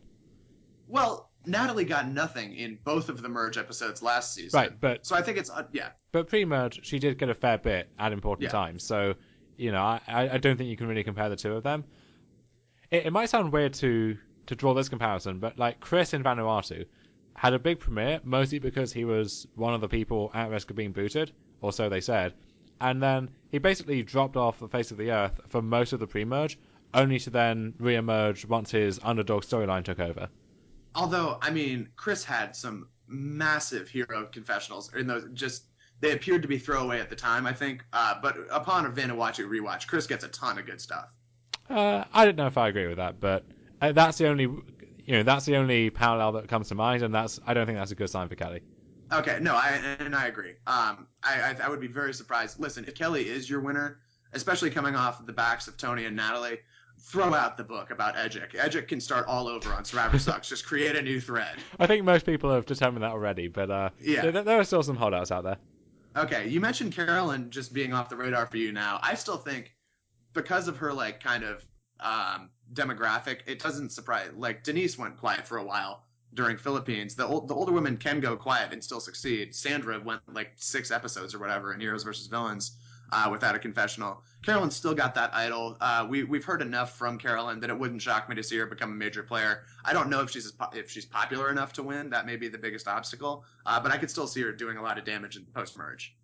Well, Natalie got nothing in both of the merge episodes last Right, season, but so I think it's uh, yeah, but pre-merge she did get a fair bit at important yeah. times. So you know, I I don't think you can really compare the two of them. It, it might sound weird to to draw this comparison, but like Chris in Vanuatu had a big premiere mostly because he was one of the people at risk of being booted, or so they said, and then he basically dropped off the face of the earth for most of the pre-merge, only to then re-emerge once his underdog storyline took over. Although, I mean, Chris had some massive hero confessionals in those. Just they appeared to be throwaway at the time, I think. Uh, but upon a Vanuatu rewatch, Chris gets a ton of good stuff. Uh, I don't know if I agree with that, but uh, that's the only you know that's the only parallel that comes to mind, and that's I don't think that's a good sign for Kelly. Okay, no, I and I agree. Um, I, I I would be very surprised. Listen, if Kelly is your winner, especially coming off the backs of Tony and Natalie, throw out the book about Edgic. Edgic can start all over on Survivor Sucks. Just create a new thread. I think most people have determined that already, but uh, Yeah. there, there are still some holdouts out there. Okay, you mentioned Carolyn just being off the radar for you now. I still think because of her like kind of um, demographic, it doesn't surprise. Like Denise went quiet for a while during Philippines. The old, the older women can go quiet and still succeed. Sandra went like six episodes or whatever in Heroes versus Villains uh, without a confessional. Carolyn still got that idol. Uh, we we've heard enough from Carolyn that it wouldn't shock me to see her become a major player. I don't know if she's if she's popular enough to win. That may be the biggest obstacle. Uh, but I could still see her doing a lot of damage in post merge.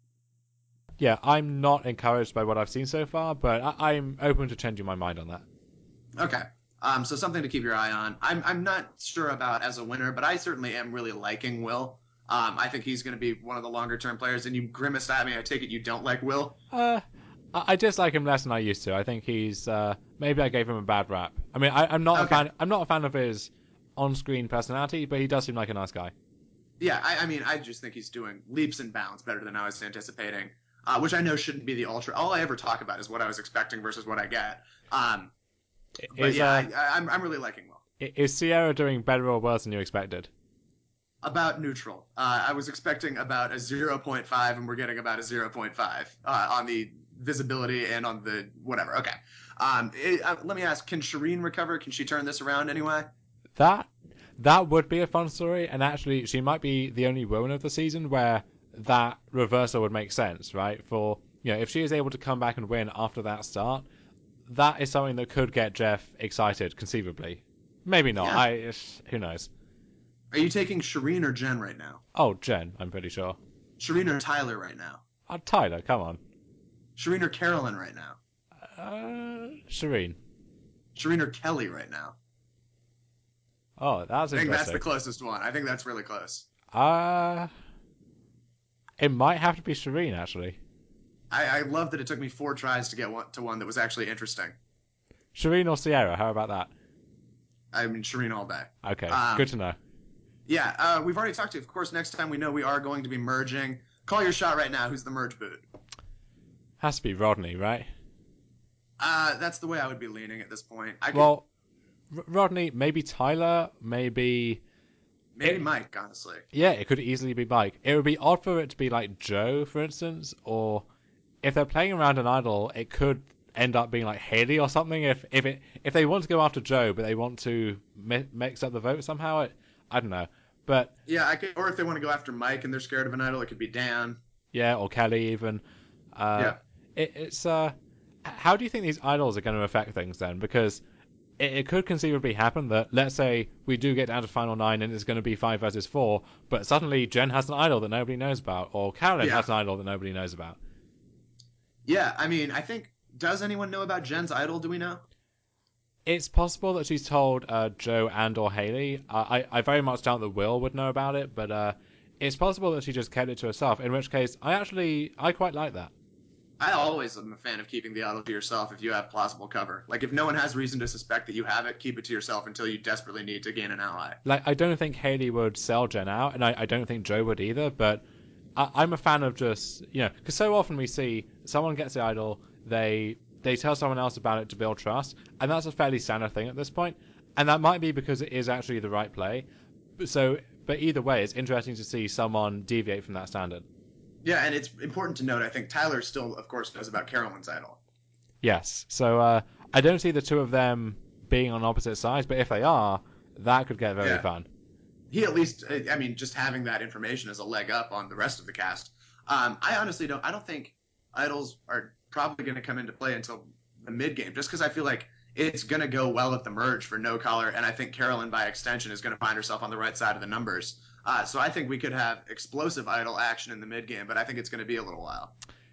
Yeah, I'm not encouraged by what I've seen so far, but I- I'm open to changing my mind on that. Okay. Um, so something to keep your eye on. I'm I'm not sure about as a winner, but I certainly am really liking Will. Um, I think he's going to be one of the longer term players. And you grimaced at me. I take it you don't like Will. Uh, I I dislike him less than I used to. I think he's uh, maybe I gave him a bad rap. I mean, I, I'm not a Okay. fan. I'm not a fan of his on-screen personality, but he does seem like a nice guy. Yeah. I, I mean, I just think he's doing leaps and bounds better than I was anticipating. Uh, which I know shouldn't be the ultra. All I ever talk about is what I was expecting versus what I get. Um, but Is yeah, uh, I, I, I'm I'm really liking Will. is Sierra doing better or worse than you expected? About neutral. Uh, I was expecting about a zero point five, and we're getting about a zero point five uh, on the visibility and on the whatever. Okay. Um, it, uh, let me ask: can Shireen recover? Can she turn this around anyway? That that would be a fun story, and actually, she might be the only woman of the season where that reversal would make sense, right? For you know, if she is able to come back and win after that start, that is something that could get Jeff excited, conceivably. Maybe not. Yeah. I who knows? Are you taking Shireen or Jen right now? Oh, Jen, I'm pretty sure. Shireen or Tyler right now? Uh, Tyler, come on. Shireen or Carolyn right now? Uh, Shireen. Shireen or Kelly right now? Oh, that's I think that's interesting. the closest one. I think that's really close. Uh, it might have to be Shireen, actually. I, I love that it took me four tries to get one, to one that was actually interesting. Shireen or Sierra, how about that? I mean, Shireen all day. Okay, Um, good to know. yeah, uh, we've already talked to you. Of course, next time we know we are going to be merging. Call your shot right now. Who's the merge boot? Has to be Rodney, right? Uh, that's the way I would be leaning at this point. I could Well, R- Rodney, maybe Tyler, maybe maybe it. Mike, honestly. Yeah, it could easily be Mike. It would be odd for it to be like Joe, for instance, or if they're playing around an idol, it could end up being like Haley or something. If if it if they want to go after Joe, but they want to mi- mix up the vote somehow, it, I don't know. But Yeah, I could. Or if they want to go after Mike and they're scared of an idol, it could be Dan. yeah, or Kelly even. Uh, Yeah. it, it's uh, how do you think these idols are going to affect things then? Because it, it could conceivably happen that, let's say, we do get down to final nine and it's going to be five versus four, but suddenly Jen has an idol that nobody knows about, or Carolyn Yeah. has an idol that nobody knows about. Yeah. I mean, I think. Does anyone know about Jen's idol? Do we know? It's possible that she's told uh, Joe and or Haley. Uh, I I very much doubt that Will would know about it, but uh, it's possible that she just kept it to herself. In which case, I actually I quite like that. I always am a fan of keeping the idol to yourself if you have plausible cover. Like if no one has reason to suspect that you have it, keep it to yourself until you desperately need to gain an ally. Like, I don't think Haley would sell Jen out, and I, I don't think Joe would either. But I, I'm a fan of just, you know, because so often we see someone gets the idol, they they tell someone else about it to build trust, and that's a fairly standard thing at this point. And that might be because it is actually the right play. So, but either way, it's interesting to see someone deviate from that standard. Yeah, and it's important to note. I think Tyler still, of course, knows about Carolyn's idol. Yes. So uh, I don't see the two of them being on opposite sides, but if they are, that could get very Yeah, fun. he at least. I mean, just having that information is a leg up on the rest of the cast. Um, I honestly don't. I don't think idols are probably going to come into play until the mid game, just because I feel like it's going to go well at the merge for no collar, and I think Carolyn, by extension, is going to find herself on the right side of the numbers. Uh, so I think we could have explosive idol action in the mid game, but I think it's going to be a little while.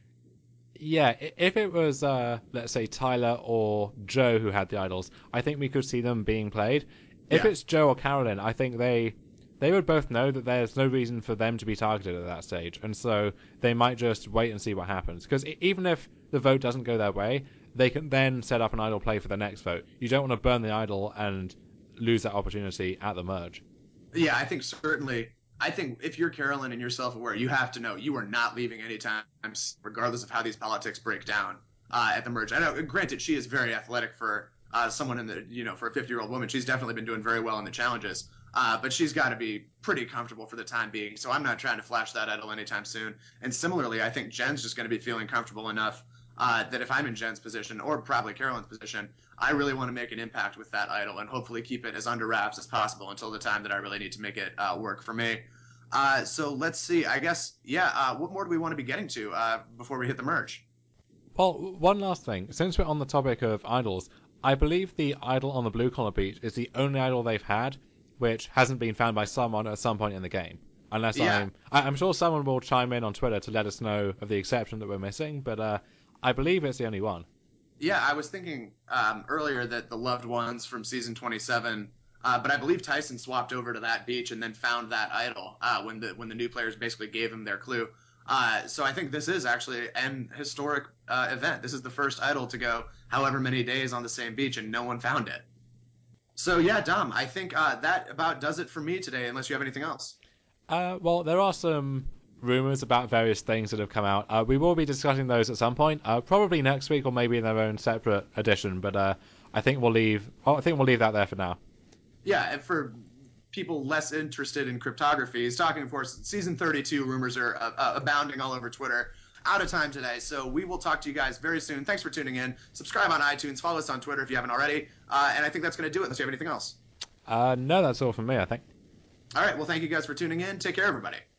Yeah, if it was, uh, let's say, Tyler or Joe who had the idols, I think we could see them being played. If Yeah, it's Joe or Carolyn, I think they they would both know that there's no reason for them to be targeted at that stage, and so they might just wait and see what happens. Because even if the vote doesn't go their way, they can then set up an idol play for the next vote. You don't want to burn the idol and lose that opportunity at the merge. yeah, I think certainly. I think if you're Carolyn and you're self-aware, you have to know you are not leaving anytime, regardless of how these politics break down uh, at the merge. I know, granted, she is very athletic for uh, someone in the, you know, for a fifty-year-old woman. She's definitely been doing very well in the challenges, uh, but she's got to be pretty comfortable for the time being. So I'm not trying to flash that idol anytime soon. And similarly, I think Jen's just going to be feeling comfortable enough uh, that if I'm in Jen's position, or probably Carolyn's position, I really want to make an impact with that idol and hopefully keep it as under wraps as possible until the time that I really need to make it uh, work for me. Uh, so let's see. I guess, yeah. Uh, what more do we want to be getting to uh, before we hit the merge? Well, one last thing. Since we're on the topic of idols, I believe the idol on the blue collar beach is the only idol they've had which hasn't been found by someone at some point in the game. Unless Yeah, I'm, I- I'm sure someone will chime in on Twitter to let us know of the exception that we're missing. But uh, I believe it's the only one. yeah. I was thinking um, earlier that the loved ones from season twenty-seven, uh, but I believe Tyson swapped over to that beach and then found that idol uh, when the when the new players basically gave him their clue. Uh, so I think this is actually an historic uh, event. This is the first idol to go however many days on the same beach and no one found it. So yeah, Dom, I think uh, that about does it for me today. Unless you have anything else. Uh, well, there are some rumors about various things that have come out. Uh, we will be discussing those at some point, uh, probably next week or maybe in their own separate edition. But uh, I think we'll leave. Oh, I think we'll leave that there for now. Yeah, and for people less interested in cryptography, he's talking, of course, season thirty-two rumors are uh, uh, abounding all over Twitter. Out of time today, so we will talk to you guys very soon. Thanks for tuning in. Subscribe on iTunes, follow us on Twitter if you haven't already, uh, and I think that's going to do it. Unless you have anything else. Uh, no, that's all from me. I think. All right, well, thank you guys for tuning in. Take care, everybody.